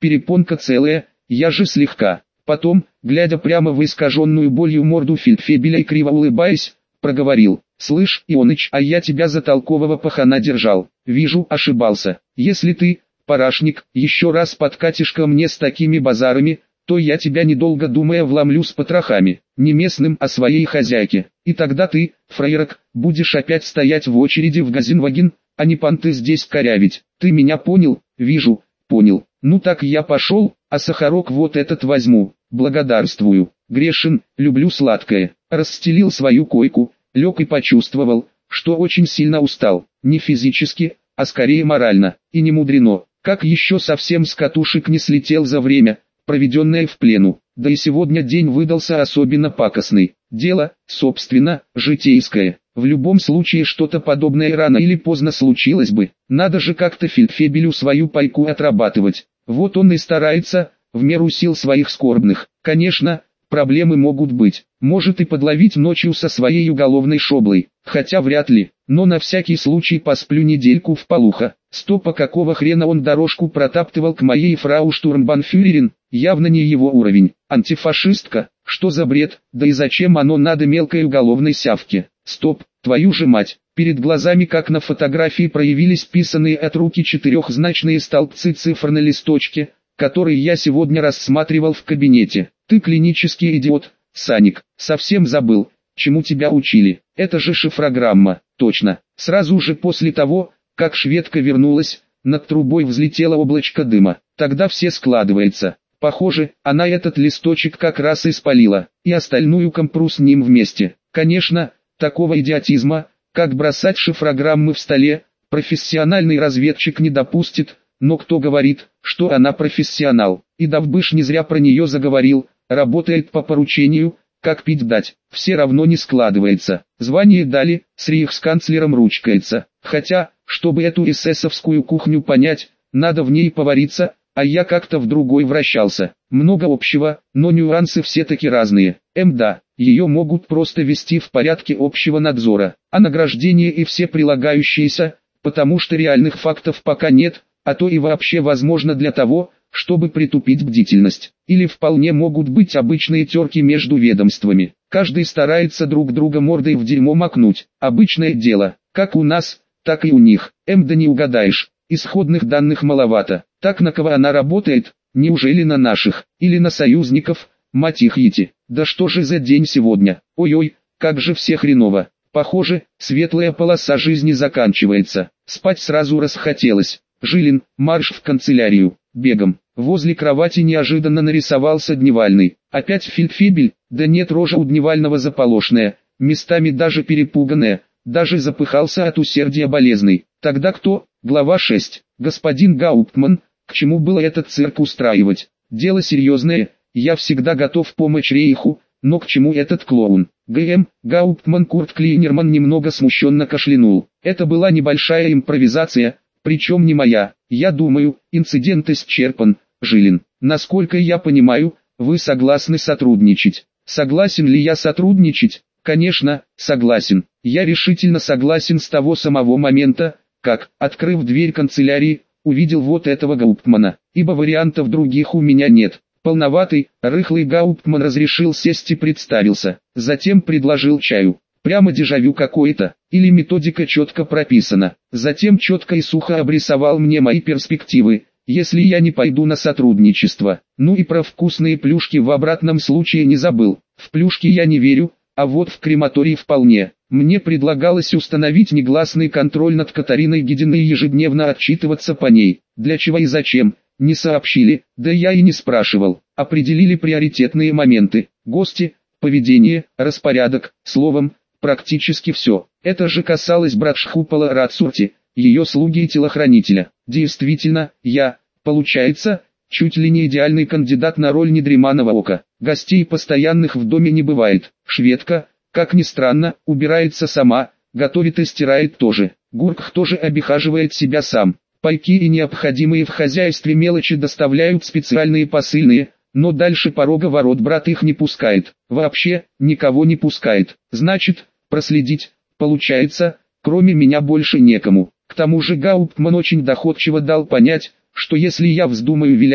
перепонка целая, я же слегка. Потом, глядя прямо в искаженную болью морду фельдфебеля и криво улыбаясь, проговорил: «Слышь, Ионыч, а я тебя за толкового пахана держал. Вижу, ошибался. Если ты, парашник, еще раз подкатишь ко мне с такими базарами, то я тебя, недолго думая, вломлю с потрохами, не местным, а своей хозяйке. И тогда ты, фраерок, будешь опять стоять в очереди в Газенваген, а не понты здесь корявить. Ты меня понял?» «Вижу, понял. Ну так я пошел, а сахарок вот этот возьму. Благодарствую. Грешен, люблю сладкое». Расстелил свою койку, лег и почувствовал, что очень сильно устал. Не физически, а скорее морально. И не мудрено, как еще совсем с катушек не слетел за время, проведенное в плену. Да и сегодня день выдался особенно пакостный. Дело, собственно, житейское. В любом случае что-то подобное рано или поздно случилось бы. Надо же как-то фельдфебелю свою пайку отрабатывать. Вот он и старается, в меру сил своих скорбных. Конечно, проблемы могут быть. Может и подловить ночью со своей уголовной шоблой. Хотя вряд ли. Но на всякий случай посплю недельку вполуха. Стоп, а какого хрена он дорожку протаптывал к моей фрау штурмбанфюрерин? Явно не его уровень. Антифашистка? Что за бред? Да и зачем оно надо мелкой уголовной сявке? Стоп, твою же мать. Перед глазами, как на фотографии, проявились писанные от руки четырехзначные столбцы цифр на листочке, которые я сегодня рассматривал в кабинете. Ты клинический идиот, Саник, совсем забыл, чему тебя учили. Это же шифрограмма, точно. Сразу же после того, как шведка вернулась, над трубой взлетело облачко дыма. Тогда все складывается. Похоже, она этот листочек как раз и спалила, и остальную компру с ним вместе. Конечно, такого идиотизма, как бросать шифрограммы в столе, профессиональный разведчик не допустит, но кто говорит, что она профессионал? И Давбыш не зря про нее заговорил, работает по поручению, как пить дать, все равно не складывается. Звание дали, с рейхсканцлером ручкается. Хотя, чтобы эту эсэсовскую кухню понять, надо в ней повариться, а я как-то в другой вращался. Много общего, но нюансы все-таки разные. Да, ее могут просто вести в порядке общего надзора, а награждение и все прилагающиеся, потому что реальных фактов пока нет, а то и вообще возможно для того, чтобы притупить бдительность. Или вполне могут быть обычные терки между ведомствами. Каждый старается друг друга мордой в дерьмо макнуть. Обычное дело, как у нас, так и у них. Да не угадаешь, исходных данных маловато. Так на кого она работает? Неужели на наших? Или на союзников? Мать их ети. Да что же за день сегодня? Ой-ой, как же все хреново. Похоже, светлая полоса жизни заканчивается. Спать сразу расхотелось. Жилин, марш в канцелярию. Бегом. Возле кровати неожиданно нарисовался Дневальный. Опять фельдфебель? Да нет, рожа у Дневального заполошная, местами даже перепуганная, даже запыхался от усердия болезный. Тогда кто? Глава 6. Господин Гауптман, к чему было этот цирк устраивать? Дело серьезное, я всегда готов помочь Рейху, но к чему этот клоун? Гауптман Курт Клейнерман немного смущенно кашлянул. Это была небольшая импровизация, причем не моя. Я думаю, инцидент исчерпан, Жилин. Насколько я понимаю, вы согласны сотрудничать. Согласен ли я сотрудничать? Конечно, согласен. Я решительно согласен с того самого момента, как, открыв дверь канцелярии, увидел вот этого Гауптмана, ибо вариантов других у меня нет. Полноватый, рыхлый Гауптман разрешил сесть и представился, затем предложил чаю. Прямо дежавю какое-то, или методика четко прописана. Затем четко и сухо обрисовал мне мои перспективы, если я не пойду на сотрудничество. Ну и про вкусные плюшки в обратном случае не забыл. В плюшки я не верю, а вот в крематории вполне. Мне предлагалось установить негласный контроль над Катариной Гединой и ежедневно отчитываться по ней. Для чего и зачем, не сообщили, да я и не спрашивал. Определили приоритетные моменты, гости, поведение, распорядок, словом, практически все. Это же касалось Братшхупала Рацурти, ее слуги и телохранителя. Действительно, я, получается, чуть ли не идеальный кандидат на роль недреманного ока. Гостей постоянных в доме не бывает. Шведка, как ни странно, убирается сама, готовит и стирает тоже. Гурк тоже обихаживает себя сам. Пайки и необходимые в хозяйстве мелочи доставляют специальные посыльные, но дальше порога ворот брат их не пускает. Вообще, никого не пускает. Значит, проследить, получается, кроме меня больше некому. К тому же Гауптман очень доходчиво дал понять, что если я вздумаю вилять,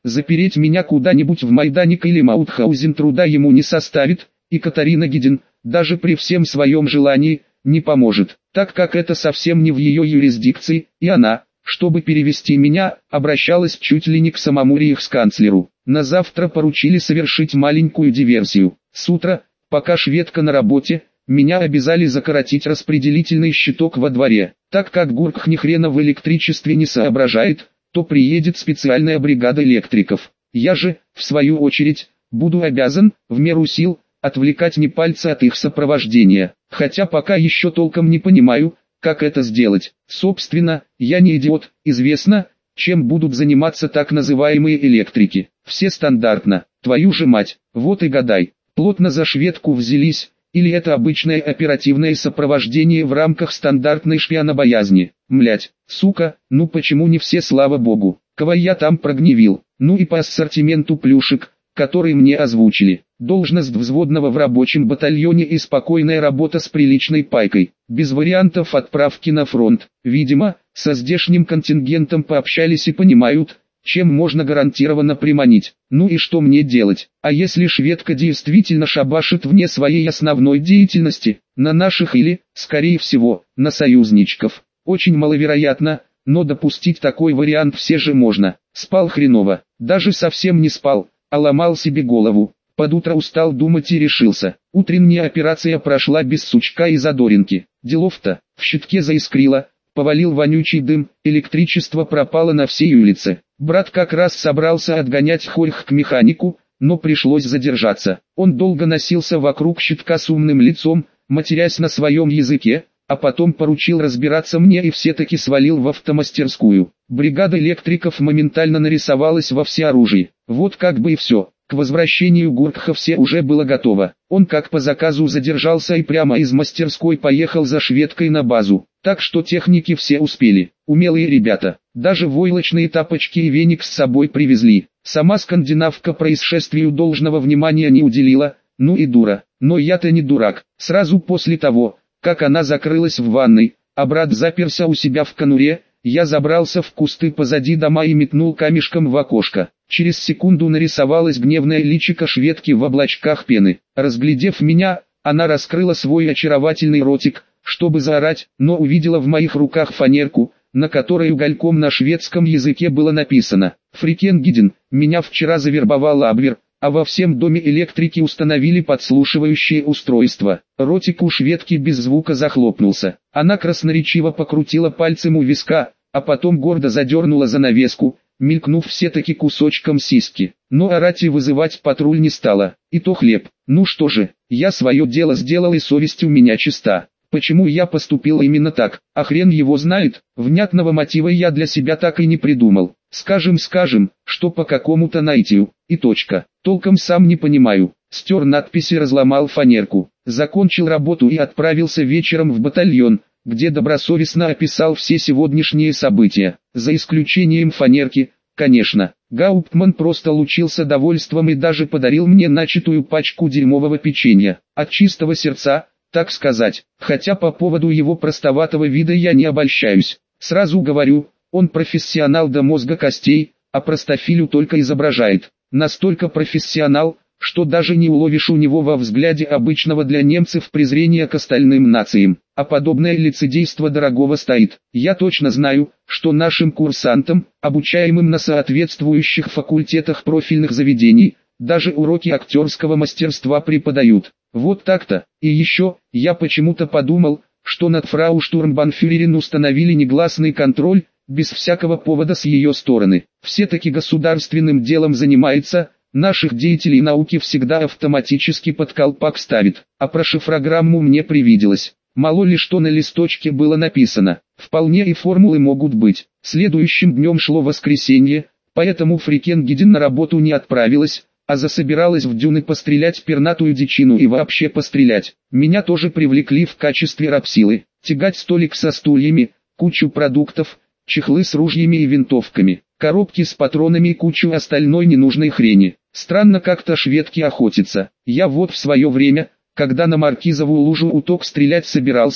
запереть меня куда-нибудь в Майданик или Маутхаузен труда ему не составит, и Катарина Гидин, даже при всем своем желании, не поможет, так как это совсем не в ее юрисдикции, и она, чтобы перевести меня, обращалась чуть ли не к самому рейхсканцлеру. На завтра поручили совершить маленькую диверсию. С утра, пока шведка на работе, меня обязали закоротить распределительный щиток во дворе. Так как Гуркх ни хрена в электричестве не соображает, то приедет специальная бригада электриков. Я же, в свою очередь, буду обязан, в меру сил, отвлекать не пальцы от их сопровождения. Хотя пока еще толком не понимаю, как это сделать. Собственно, я не идиот, известно, чем будут заниматься так называемые электрики. Все стандартно, твою же мать, вот и гадай, плотно за шведку взялись, или это обычное оперативное сопровождение в рамках стандартной шпионобоязни. Млять, сука, ну почему не все, слава богу, кого я там прогневил. Ну и по ассортименту плюшек, который мне озвучили. Должность взводного в рабочем батальоне и спокойная работа с приличной пайкой. Без вариантов отправки на фронт. Видимо, со здешним контингентом пообщались и понимают, чем можно гарантированно приманить. Ну и что мне делать? А если шведка действительно шабашит вне своей основной деятельности, на наших или, скорее всего, на союзничков? Очень маловероятно, но допустить такой вариант все же можно. Спал хреново, даже совсем не спал, а ломал себе голову. Под утро устал думать и решился. Утренняя операция прошла без сучка и задоринки. Делов-то, в щитке заискрило, повалил вонючий дым, электричество пропало на всей улице. Брат как раз собрался отгонять хорьх к механику, но пришлось задержаться. Он долго носился вокруг щитка с умным лицом, матерясь на своем языке, а потом поручил разбираться мне и все-таки свалил в автомастерскую. Бригада электриков моментально нарисовалась во всеоружии. Вот как бы и все. К возвращению Гуркха все уже было готово. Он как по заказу задержался и прямо из мастерской поехал за шведкой на базу. Так что техники все успели. Умелые ребята. Даже войлочные тапочки и веник с собой привезли. Сама скандинавка происшествию должного внимания не уделила. Ну и дура. Но я-то не дурак. Сразу после того, как она закрылась в ванной, а брат заперся у себя в конуре, я забрался в кусты позади дома и метнул камешком в окошко. Через секунду нарисовалось гневное личико шведки в облачках пены. Разглядев меня, она раскрыла свой очаровательный ротик, чтобы заорать, но увидела в моих руках фанерку, на которой угольком на шведском языке было написано: «Фрикен Гидин, меня вчера завербовал Абвер, а во всем доме электрики установили подслушивающее устройство». Ротик у шведки без звука захлопнулся. Она красноречиво покрутила пальцем у виска, а потом гордо задернула занавеску, мелькнув все-таки кусочком сиськи. Но орать и вызывать патруль не стала. И то хлеб. Ну что же, я свое дело сделал и совесть у меня чиста. Почему я поступил именно так, а хрен его знает, внятного мотива я для себя так и не придумал. Скажем, что по какому-то наитию, и точка. Толком сам не понимаю. Стер надписи, разломал фанерку, закончил работу и отправился вечером в батальон, где добросовестно описал все сегодняшние события. За исключением фанерки, конечно. Гауптман просто лучился довольством и даже подарил мне начатую пачку дерьмового печенья. От чистого сердца, так сказать. Хотя по поводу его простоватого вида я не обольщаюсь. Сразу говорю, он профессионал до мозга костей, а простофилю только изображает. Настолько профессионал, что даже не уловишь у него во взгляде обычного для немцев презрения к остальным нациям. А подобное лицедейство дорогого стоит. Я точно знаю, что нашим курсантам, обучаемым на соответствующих факультетах профильных заведений, даже уроки актерского мастерства преподают. Вот так-то. И еще, я почему-то подумал, что над фрау штурмбанфюрерин установили негласный контроль, без всякого повода с ее стороны. Все-таки государственным делом занимается, наших деятелей науки всегда автоматически под колпак ставит. А про шифрограмму мне привиделось. Мало ли что на листочке было написано. Вполне и формулы могут быть. Следующим днем шло воскресенье, поэтому Фрикен Гидин на работу не отправилась, а засобиралась в дюны пострелять пернатую дичину и вообще пострелять. Меня тоже привлекли в качестве рабсилы. Тягать столик со стульями, кучу продуктов, чехлы с ружьями и винтовками, коробки с патронами и кучу остальной ненужной хрени. Странно как-то шведки охотятся. Я вот в свое время, когда на Маркизову лужу уток стрелять собирался,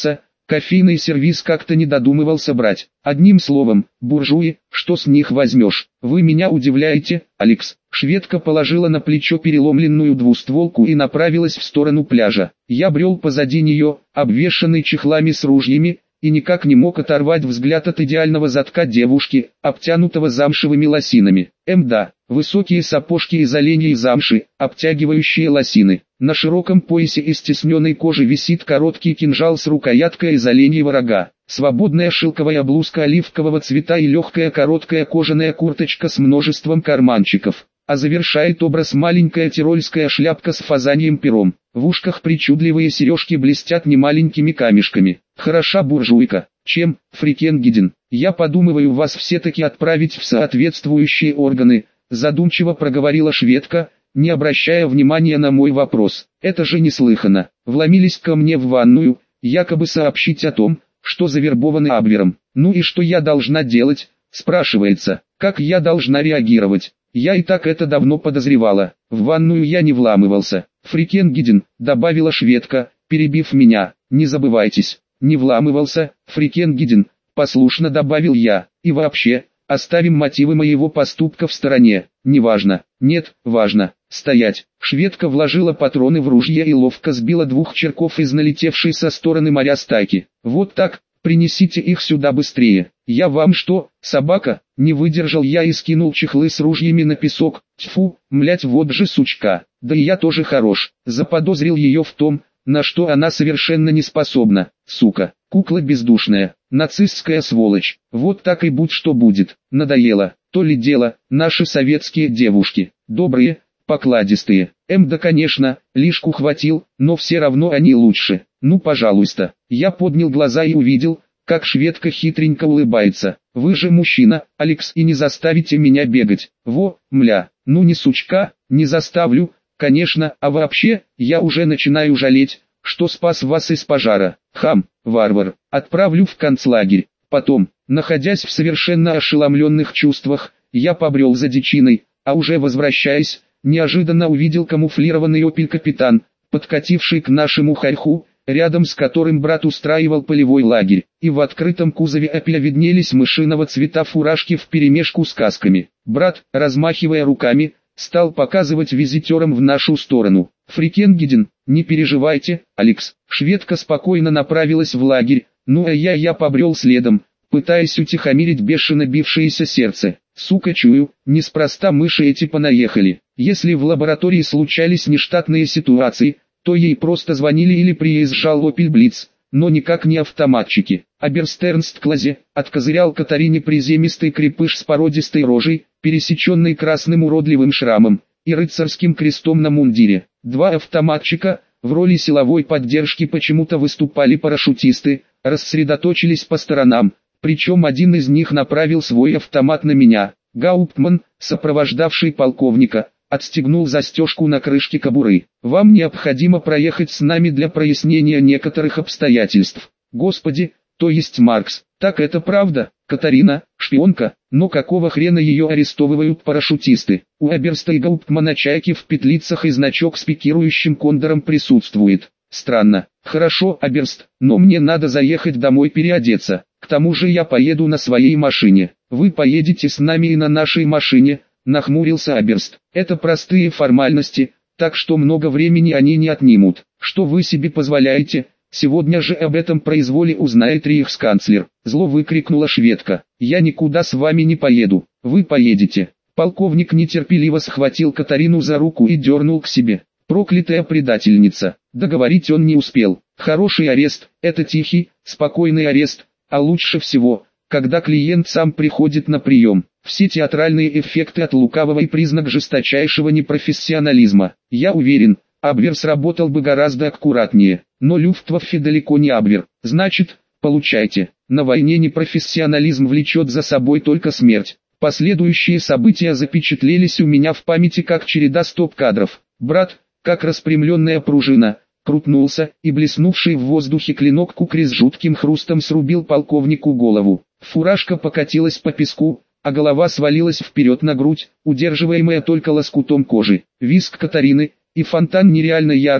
Кофейный сервиз как-то не додумывался брать. Одним словом, буржуи, что с них возьмешь? Вы меня удивляете, Алекс. Шведка положила на плечо переломленную двустволку и направилась в сторону пляжа. Я брел позади нее, обвешанный чехлами с ружьями, и никак не мог оторвать взгляд от идеального задка девушки, обтянутого замшевыми лосинами. Да, высокие сапожки из оленьей замши, обтягивающие лосины. На широком поясе из стесненной кожи висит короткий кинжал с рукояткой из оленьего рога. Свободная шелковая блузка оливкового цвета и легкая короткая кожаная курточка с множеством карманчиков. А завершает образ маленькая тирольская шляпка с фазаньим пером. В ушках причудливые сережки блестят немаленькими камешками. Хороша буржуйка. Чем, Фрикенгеден? Я подумываю вас все-таки отправить в соответствующие органы, задумчиво проговорила шведка, не обращая внимания на мой вопрос. Это же неслыханно. Вломились ко мне в ванную, якобы сообщить о том, что завербованы Абвером. Ну и что я должна делать, спрашивается. Как я должна реагировать? Я и так это давно подозревала. В ванную я не вламывался. Фрикенгеден, добавила шведка, перебив меня. Не забывайтесь. Не вламывался, Фрикенгеден, послушно добавил я. И вообще, оставим мотивы моего поступка в стороне. Неважно. Нет, важно. Стоять. Шведка вложила патроны в ружье и ловко сбила двух черков из налетевшей со стороны моря стайки. Вот так. Принесите их сюда быстрее. Я вам что, собака? Не выдержал я и скинул чехлы с ружьями на песок. Тьфу, млять, вот же сучка. Да и я тоже хорош. Заподозрил ее в том, на что она совершенно не способна. Сука, кукла бездушная, нацистская сволочь. Вот так и будь что будет. Надоело. То ли дело, наши советские девушки. Добрые, покладистые. Да конечно, лишку хватил, но все равно они лучше. Ну пожалуйста. Я поднял глаза и увидел, как шведка хитренько улыбается. Вы же мужчина, Алекс, и не заставите меня бегать. Во, мля, ну не сучка, не заставлю, конечно, а вообще, я уже начинаю жалеть, что спас вас из пожара. Хам, варвар, отправлю в концлагерь. Потом, находясь в совершенно ошеломленных чувствах, я побрел за дичиной, а уже возвращаясь, неожиданно увидел камуфлированный опель-капитан, подкативший к нашему хорьху, рядом с которым брат устраивал полевой лагерь, и в открытом кузове опеля виднелись мышиного цвета фуражки вперемешку с касками. Брат, размахивая руками, стал показывать визитерам в нашу сторону. Фрикенгеден, не переживайте, Алекс. Шведка спокойно направилась в лагерь, ну а я побрел следом, пытаясь утихомирить бешено бившееся сердце. Сука, чую, неспроста мыши эти понаехали. Если в лаборатории случались нештатные ситуации, то ей просто звонили или приезжал Опель Блиц, но никак не автоматчики. Аберстернст-Клазе откозырял Катарине приземистый крепыш с породистой рожей, пересеченный красным уродливым шрамом, и рыцарским крестом на мундире. Два автоматчика, в роли силовой поддержки почему-то выступали парашютисты, рассредоточились по сторонам, причем один из них направил свой автомат на меня. Гауптман, сопровождавший полковника, отстегнул застежку на крышке кобуры. «Вам необходимо проехать с нами для прояснения некоторых обстоятельств». Господи, то есть Маркс. Так это правда? Катарина, шпионка, но какого хрена ее арестовывают парашютисты? У Аберста и Гауптмана чайки в петлицах и значок с пикирующим кондором присутствует. Странно. Хорошо, Аберст, но мне надо заехать домой переодеться. К тому же я поеду на своей машине. Вы поедете с нами и на нашей машине, нахмурился Аберст. Это простые формальности, так что много времени они не отнимут. Что вы себе позволяете? Сегодня же об этом произволе узнает рейхсканцлер. Зло выкрикнула шведка. Я никуда с вами не поеду. Вы поедете. Полковник нетерпеливо схватил Катарину за руку и дернул к себе. Проклятая предательница. Договорить он не успел. Хороший арест, это тихий, спокойный арест, а лучше всего, когда клиент сам приходит на прием. Все театральные эффекты от лукавого и признак жесточайшего непрофессионализма. Я уверен, Абвер сработал бы гораздо аккуратнее, но Люфтваффе далеко не Абвер. Значит, получайте, на войне непрофессионализм влечет за собой только смерть. Последующие события запечатлелись у меня в памяти как череда стоп-кадров. Брат, как распрямленная пружина, крутнулся, и блеснувший в воздухе клинок кукри с жутким хрустом срубил полковнику голову. Фуражка покатилась по песку, а голова свалилась вперед на грудь, удерживаемая только лоскутом кожи. Визг Катарины, и фонтан нереально яркой,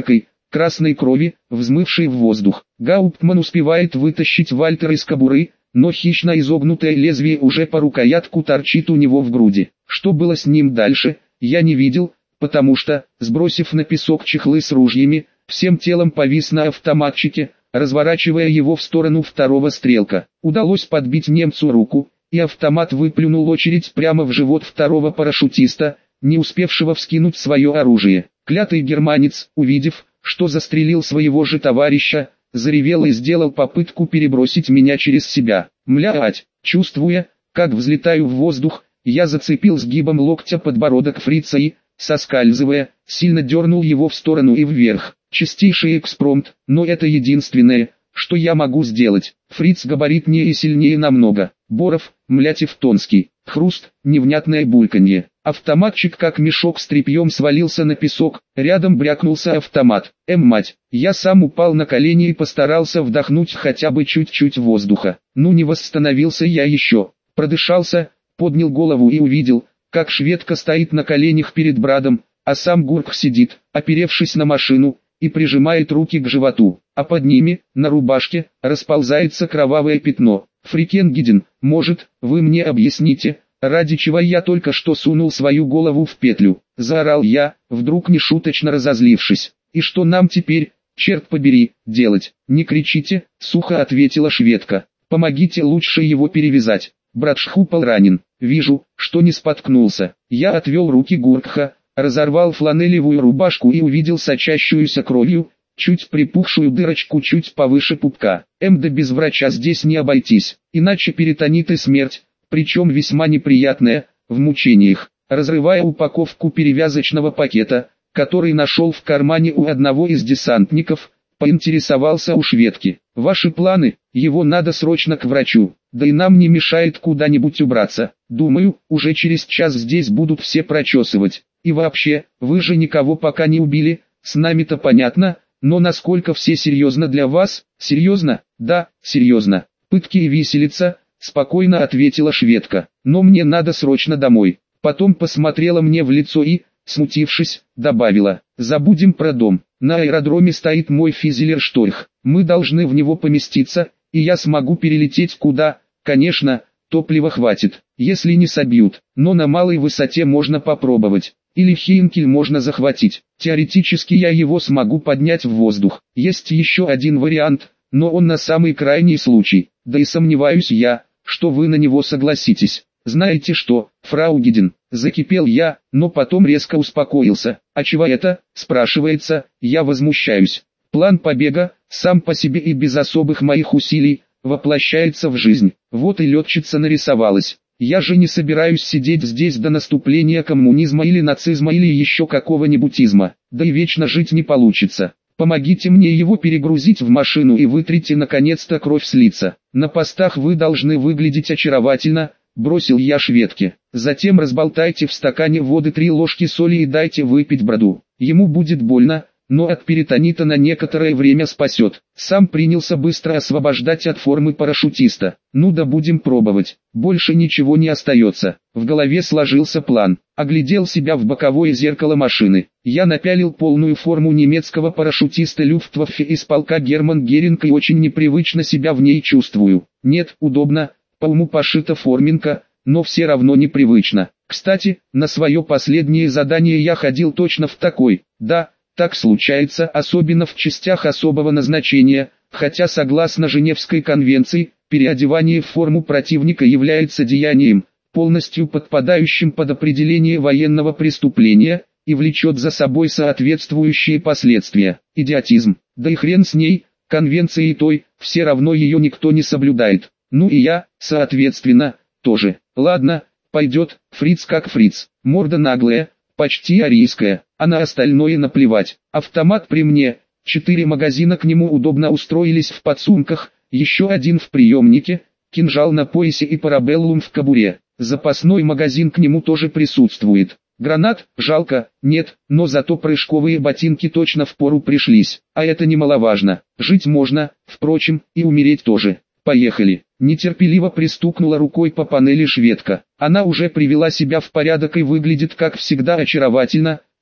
красной крови, взмывшей в воздух. Гауптман успевает вытащить Вальтер из кобуры, но хищно изогнутое лезвие уже по рукоятку торчит у него в груди. Что было с ним дальше, я не видел, потому что, сбросив на песок чехлы с ружьями, всем телом повис на автоматчике, разворачивая его в сторону второго стрелка. Удалось подбить немцу руку, и автомат выплюнул очередь прямо в живот второго парашютиста, не успевшего вскинуть свое оружие. Клятый германец, увидев, что застрелил своего же товарища, заревел и сделал попытку перебросить меня через себя. Млять, чувствуя, как взлетаю в воздух, я зацепил сгибом локтя подбородок фрица и, соскальзывая, сильно дернул его в сторону и вверх. Чистейший экспромт, но это единственное, что я могу сделать. Фриц габаритнее и сильнее намного. Боров, млять Евтонский. Хруст, невнятное бульканье. Автоматчик как мешок с тряпьем свалился на песок, рядом брякнулся автомат. Мать, я сам упал на колени и постарался вдохнуть хотя бы чуть-чуть воздуха. Ну не восстановился я еще. Продышался, поднял голову и увидел, как шведка стоит на коленях перед братом, а сам Гурк сидит, оперевшись на машину, и прижимает руки к животу, а под ними, на рубашке, расползается кровавое пятно. Фрикенгиден, может, вы мне объясните, ради чего я только что сунул свою голову в петлю? Заорал я, вдруг нешуточно разозлившись. И что нам теперь, черт побери, делать? Не кричите, сухо ответила шведка. Помогите лучше его перевязать. Брат Шхупал ранен. Вижу, что не споткнулся. Я отвел руки Гуркха, разорвал фланелевую рубашку и увидел сочащуюся кровью, чуть припухшую дырочку чуть повыше пупка. Да без врача здесь не обойтись, иначе перитонит и смерть, причем весьма неприятная, в мучениях. Разрывая упаковку перевязочного пакета, который нашел в кармане у одного из десантников, поинтересовался у шведки. Ваши планы, его надо срочно к врачу, да и нам не мешает куда-нибудь убраться. Думаю, уже через час здесь будут все прочесывать. И вообще, вы же никого пока не убили, с нами-то понятно, но насколько все серьезно для вас? Серьезно? Да, серьезно. Пытки и виселица, спокойно ответила шведка. Но мне надо срочно домой. Потом посмотрела мне в лицо и, смутившись, добавила: забудем про дом. На аэродроме стоит мой Физелершторх. Мы должны в него поместиться, и я смогу перелететь куда, конечно, топлива хватит, если не собьют, но на малой высоте можно попробовать. Или Хейнкель можно захватить. Теоретически я его смогу поднять в воздух. Есть еще один вариант, но он на самый крайний случай. Да и сомневаюсь я, что вы на него согласитесь. Знаете что, фрау Гиден, закипел я, но потом резко успокоился. А чего это, спрашивается, я возмущаюсь. План побега, сам по себе и без особых моих усилий, воплощается в жизнь. Вот и летчица нарисовалась. Я же не собираюсь сидеть здесь до наступления коммунизма или нацизма или еще какого-нибудь изма, да и вечно жить не получится. Помогите мне его перегрузить в машину и вытрите наконец-то кровь с лица. На постах вы должны выглядеть очаровательно, бросил я шведке. Затем разболтайте в стакане воды 3 ложки соли и дайте выпить браду. Ему будет больно, но от перитонита на некоторое время спасет. Сам принялся быстро освобождать от формы парашютиста. Ну да будем пробовать. Больше ничего не остается. В голове сложился план. Оглядел себя в боковое зеркало машины. Я напялил полную форму немецкого парашютиста Люфтваффе из полка Герман Геринг и очень непривычно себя в ней чувствую. Нет, удобно, по уму пошита форминка, но все равно непривычно. Кстати, на свое последнее задание я ходил точно в такой. Да, так случается, особенно в частях особого назначения, хотя согласно Женевской конвенции, переодевание в форму противника является деянием, полностью подпадающим под определение военного преступления, и влечет за собой соответствующие последствия. Идиотизм. Да и хрен с ней, конвенцией той, все равно ее никто не соблюдает. Ну и я, соответственно, тоже. Ладно, пойдет, фриц как фриц, морда наглая, почти арийская, а на остальное наплевать. Автомат при мне, 4 магазина к нему удобно устроились в подсумках, еще один в приемнике, кинжал на поясе и парабеллум в кобуре. Запасной магазин к нему тоже присутствует. Гранат, жалко, нет, но зато прыжковые ботинки точно впору пришлись. А это немаловажно. Жить можно, впрочем, и умереть тоже. Поехали. Нетерпеливо пристукнула рукой по панели шведка. Она уже привела себя в порядок и выглядит как всегда очаровательно,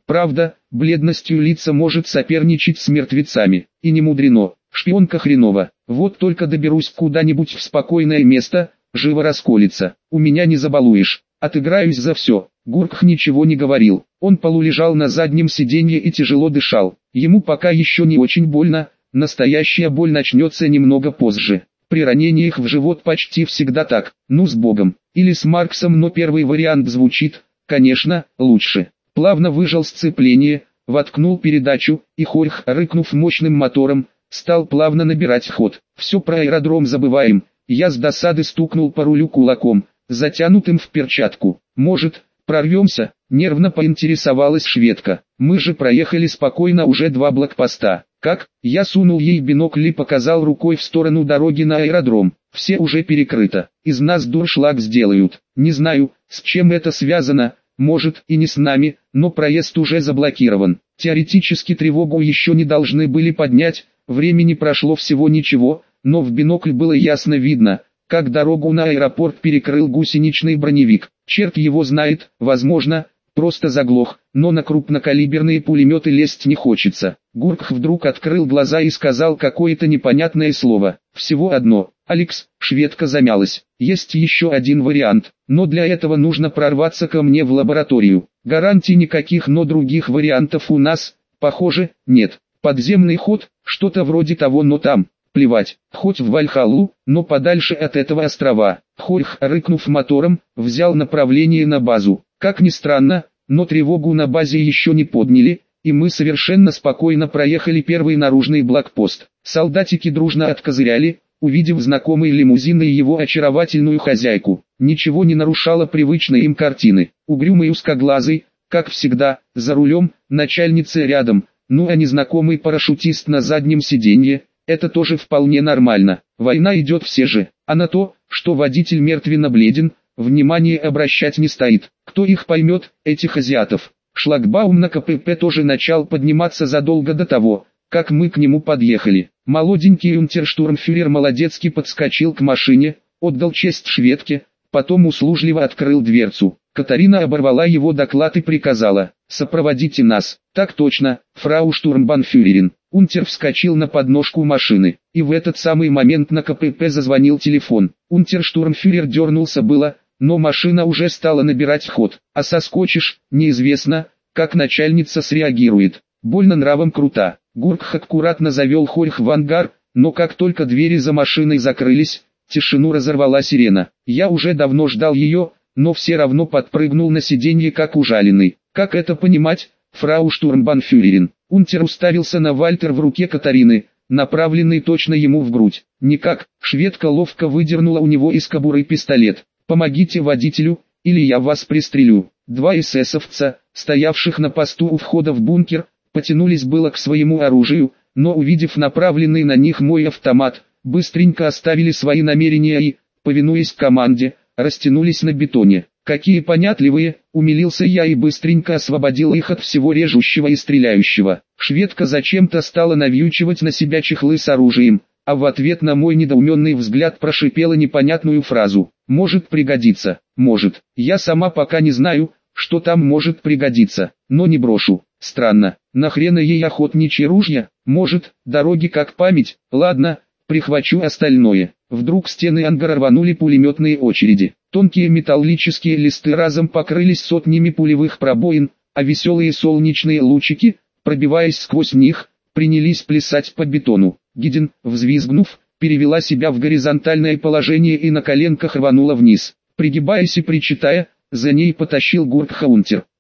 Правда, бледностью лица может соперничать с мертвецами, и не мудрено. Шпионка хренова. Вот только доберусь куда-нибудь в спокойное место, живо расколется. У меня не забалуешь. Отыграюсь за все. Гуркх ничего не говорил. Он полулежал на заднем сиденье и тяжело дышал. Ему пока еще не очень больно, настоящая боль начнется немного позже. При ранениях в живот почти всегда так. Ну с Богом. Или с Марксом, но первый вариант звучит, конечно, лучше. Плавно выжал сцепление, воткнул передачу, и хорьх, рыкнув мощным мотором, стал плавно набирать ход. Все про аэродром забываем. Я с досады стукнул по рулю кулаком, затянутым в перчатку. Может, прорвемся? Нервно поинтересовалась шведка. Мы же проехали спокойно уже 2 блокпоста. Как? Я сунул ей бинокль и показал рукой в сторону дороги на аэродром. Все уже перекрыто. Из нас дуршлаг сделают. Не знаю, с чем это связано. Может и не с нами, но проезд уже заблокирован. Теоретически тревогу еще не должны были поднять. Времени прошло всего ничего, но в бинокль было ясно видно, как дорогу на аэропорт перекрыл гусеничный броневик. Черт его знает, возможно, просто заглох, но на крупнокалиберные пулеметы лезть не хочется. Гуркх вдруг открыл глаза и сказал какое-то непонятное слово. Всего одно. «Алекс», шведка замялась. «Есть еще один вариант, но для этого нужно прорваться ко мне в лабораторию. Гарантий никаких, но других вариантов у нас, похоже, нет. Подземный ход, что-то вроде того, но там, плевать, хоть в Вальхаллу, но подальше от этого острова». Хорьх, рыкнув мотором, взял направление на базу. Как ни странно, но тревогу на базе еще не подняли, и мы совершенно спокойно проехали первый наружный блокпост. Солдатики дружно откозыряли, увидев знакомый лимузин и его очаровательную хозяйку. Ничего не нарушало привычной им картины. Угрюмый узкоглазый, как всегда, за рулем, начальница рядом, ну а незнакомый парашютист на заднем сиденье, это тоже вполне нормально. Война идет, все же, а на то, что водитель мертвенно бледен, внимание обращать не стоит. Кто их поймет, этих азиатов? Шлагбаум на КПП тоже начал подниматься задолго до того, как мы к нему подъехали. Молоденький унтерштурмфюрер молодецки подскочил к машине, отдал честь шведке, потом услужливо открыл дверцу. Катарина оборвала его доклад и приказала: «Сопроводите нас». «Так точно, фрау штурмбанфюрерин». Унтер вскочил на подножку машины, и в этот самый момент на КПП зазвонил телефон. Унтерштурмфюрер дернулся было, но машина уже стала набирать ход. А соскочишь, неизвестно, как начальница среагирует. Больно нравом крута. Гуркх аккуратно завел хорьх в ангар, но как только двери за машиной закрылись, тишину разорвала сирена. Я уже давно ждал ее, но все равно подпрыгнул на сиденье как ужаленный. Как это понимать, фрау штурмбанфюрерин? Унтер уставился на Вальтер в руке Катарины, направленный точно ему в грудь. Никак, шведка ловко выдернула у него из кобуры пистолет. «Помогите водителю, или я вас пристрелю». 2 эсэсовца, стоявших на посту у входа в бункер, потянулись было к своему оружию, но увидев направленный на них мой автомат, быстренько оставили свои намерения и, повинуясь команде, растянулись на бетоне. «Какие понятливые!» — умилился я и быстренько освободил их от всего режущего и стреляющего. Шведка зачем-то стала навьючивать на себя чехлы с оружием, а в ответ на мой недоуменный взгляд прошипела непонятную фразу: «Может пригодиться, может. Я сама пока не знаю, что там может пригодиться, но не брошу». Странно, нахрена ей охотничьи ружья? Может, дороги как память? Ладно, прихвачу остальное. Вдруг стены ангара рванули пулеметные очереди. Тонкие металлические листы разом покрылись сотнями пулевых пробоин, а веселые солнечные лучики, пробиваясь сквозь них, принялись плясать по бетону. Гидин, взвизгнув, перевела себя в горизонтальное положение и на коленках рванула вниз. Пригибаясь и причитая, за ней потащил Гуркха Унтер.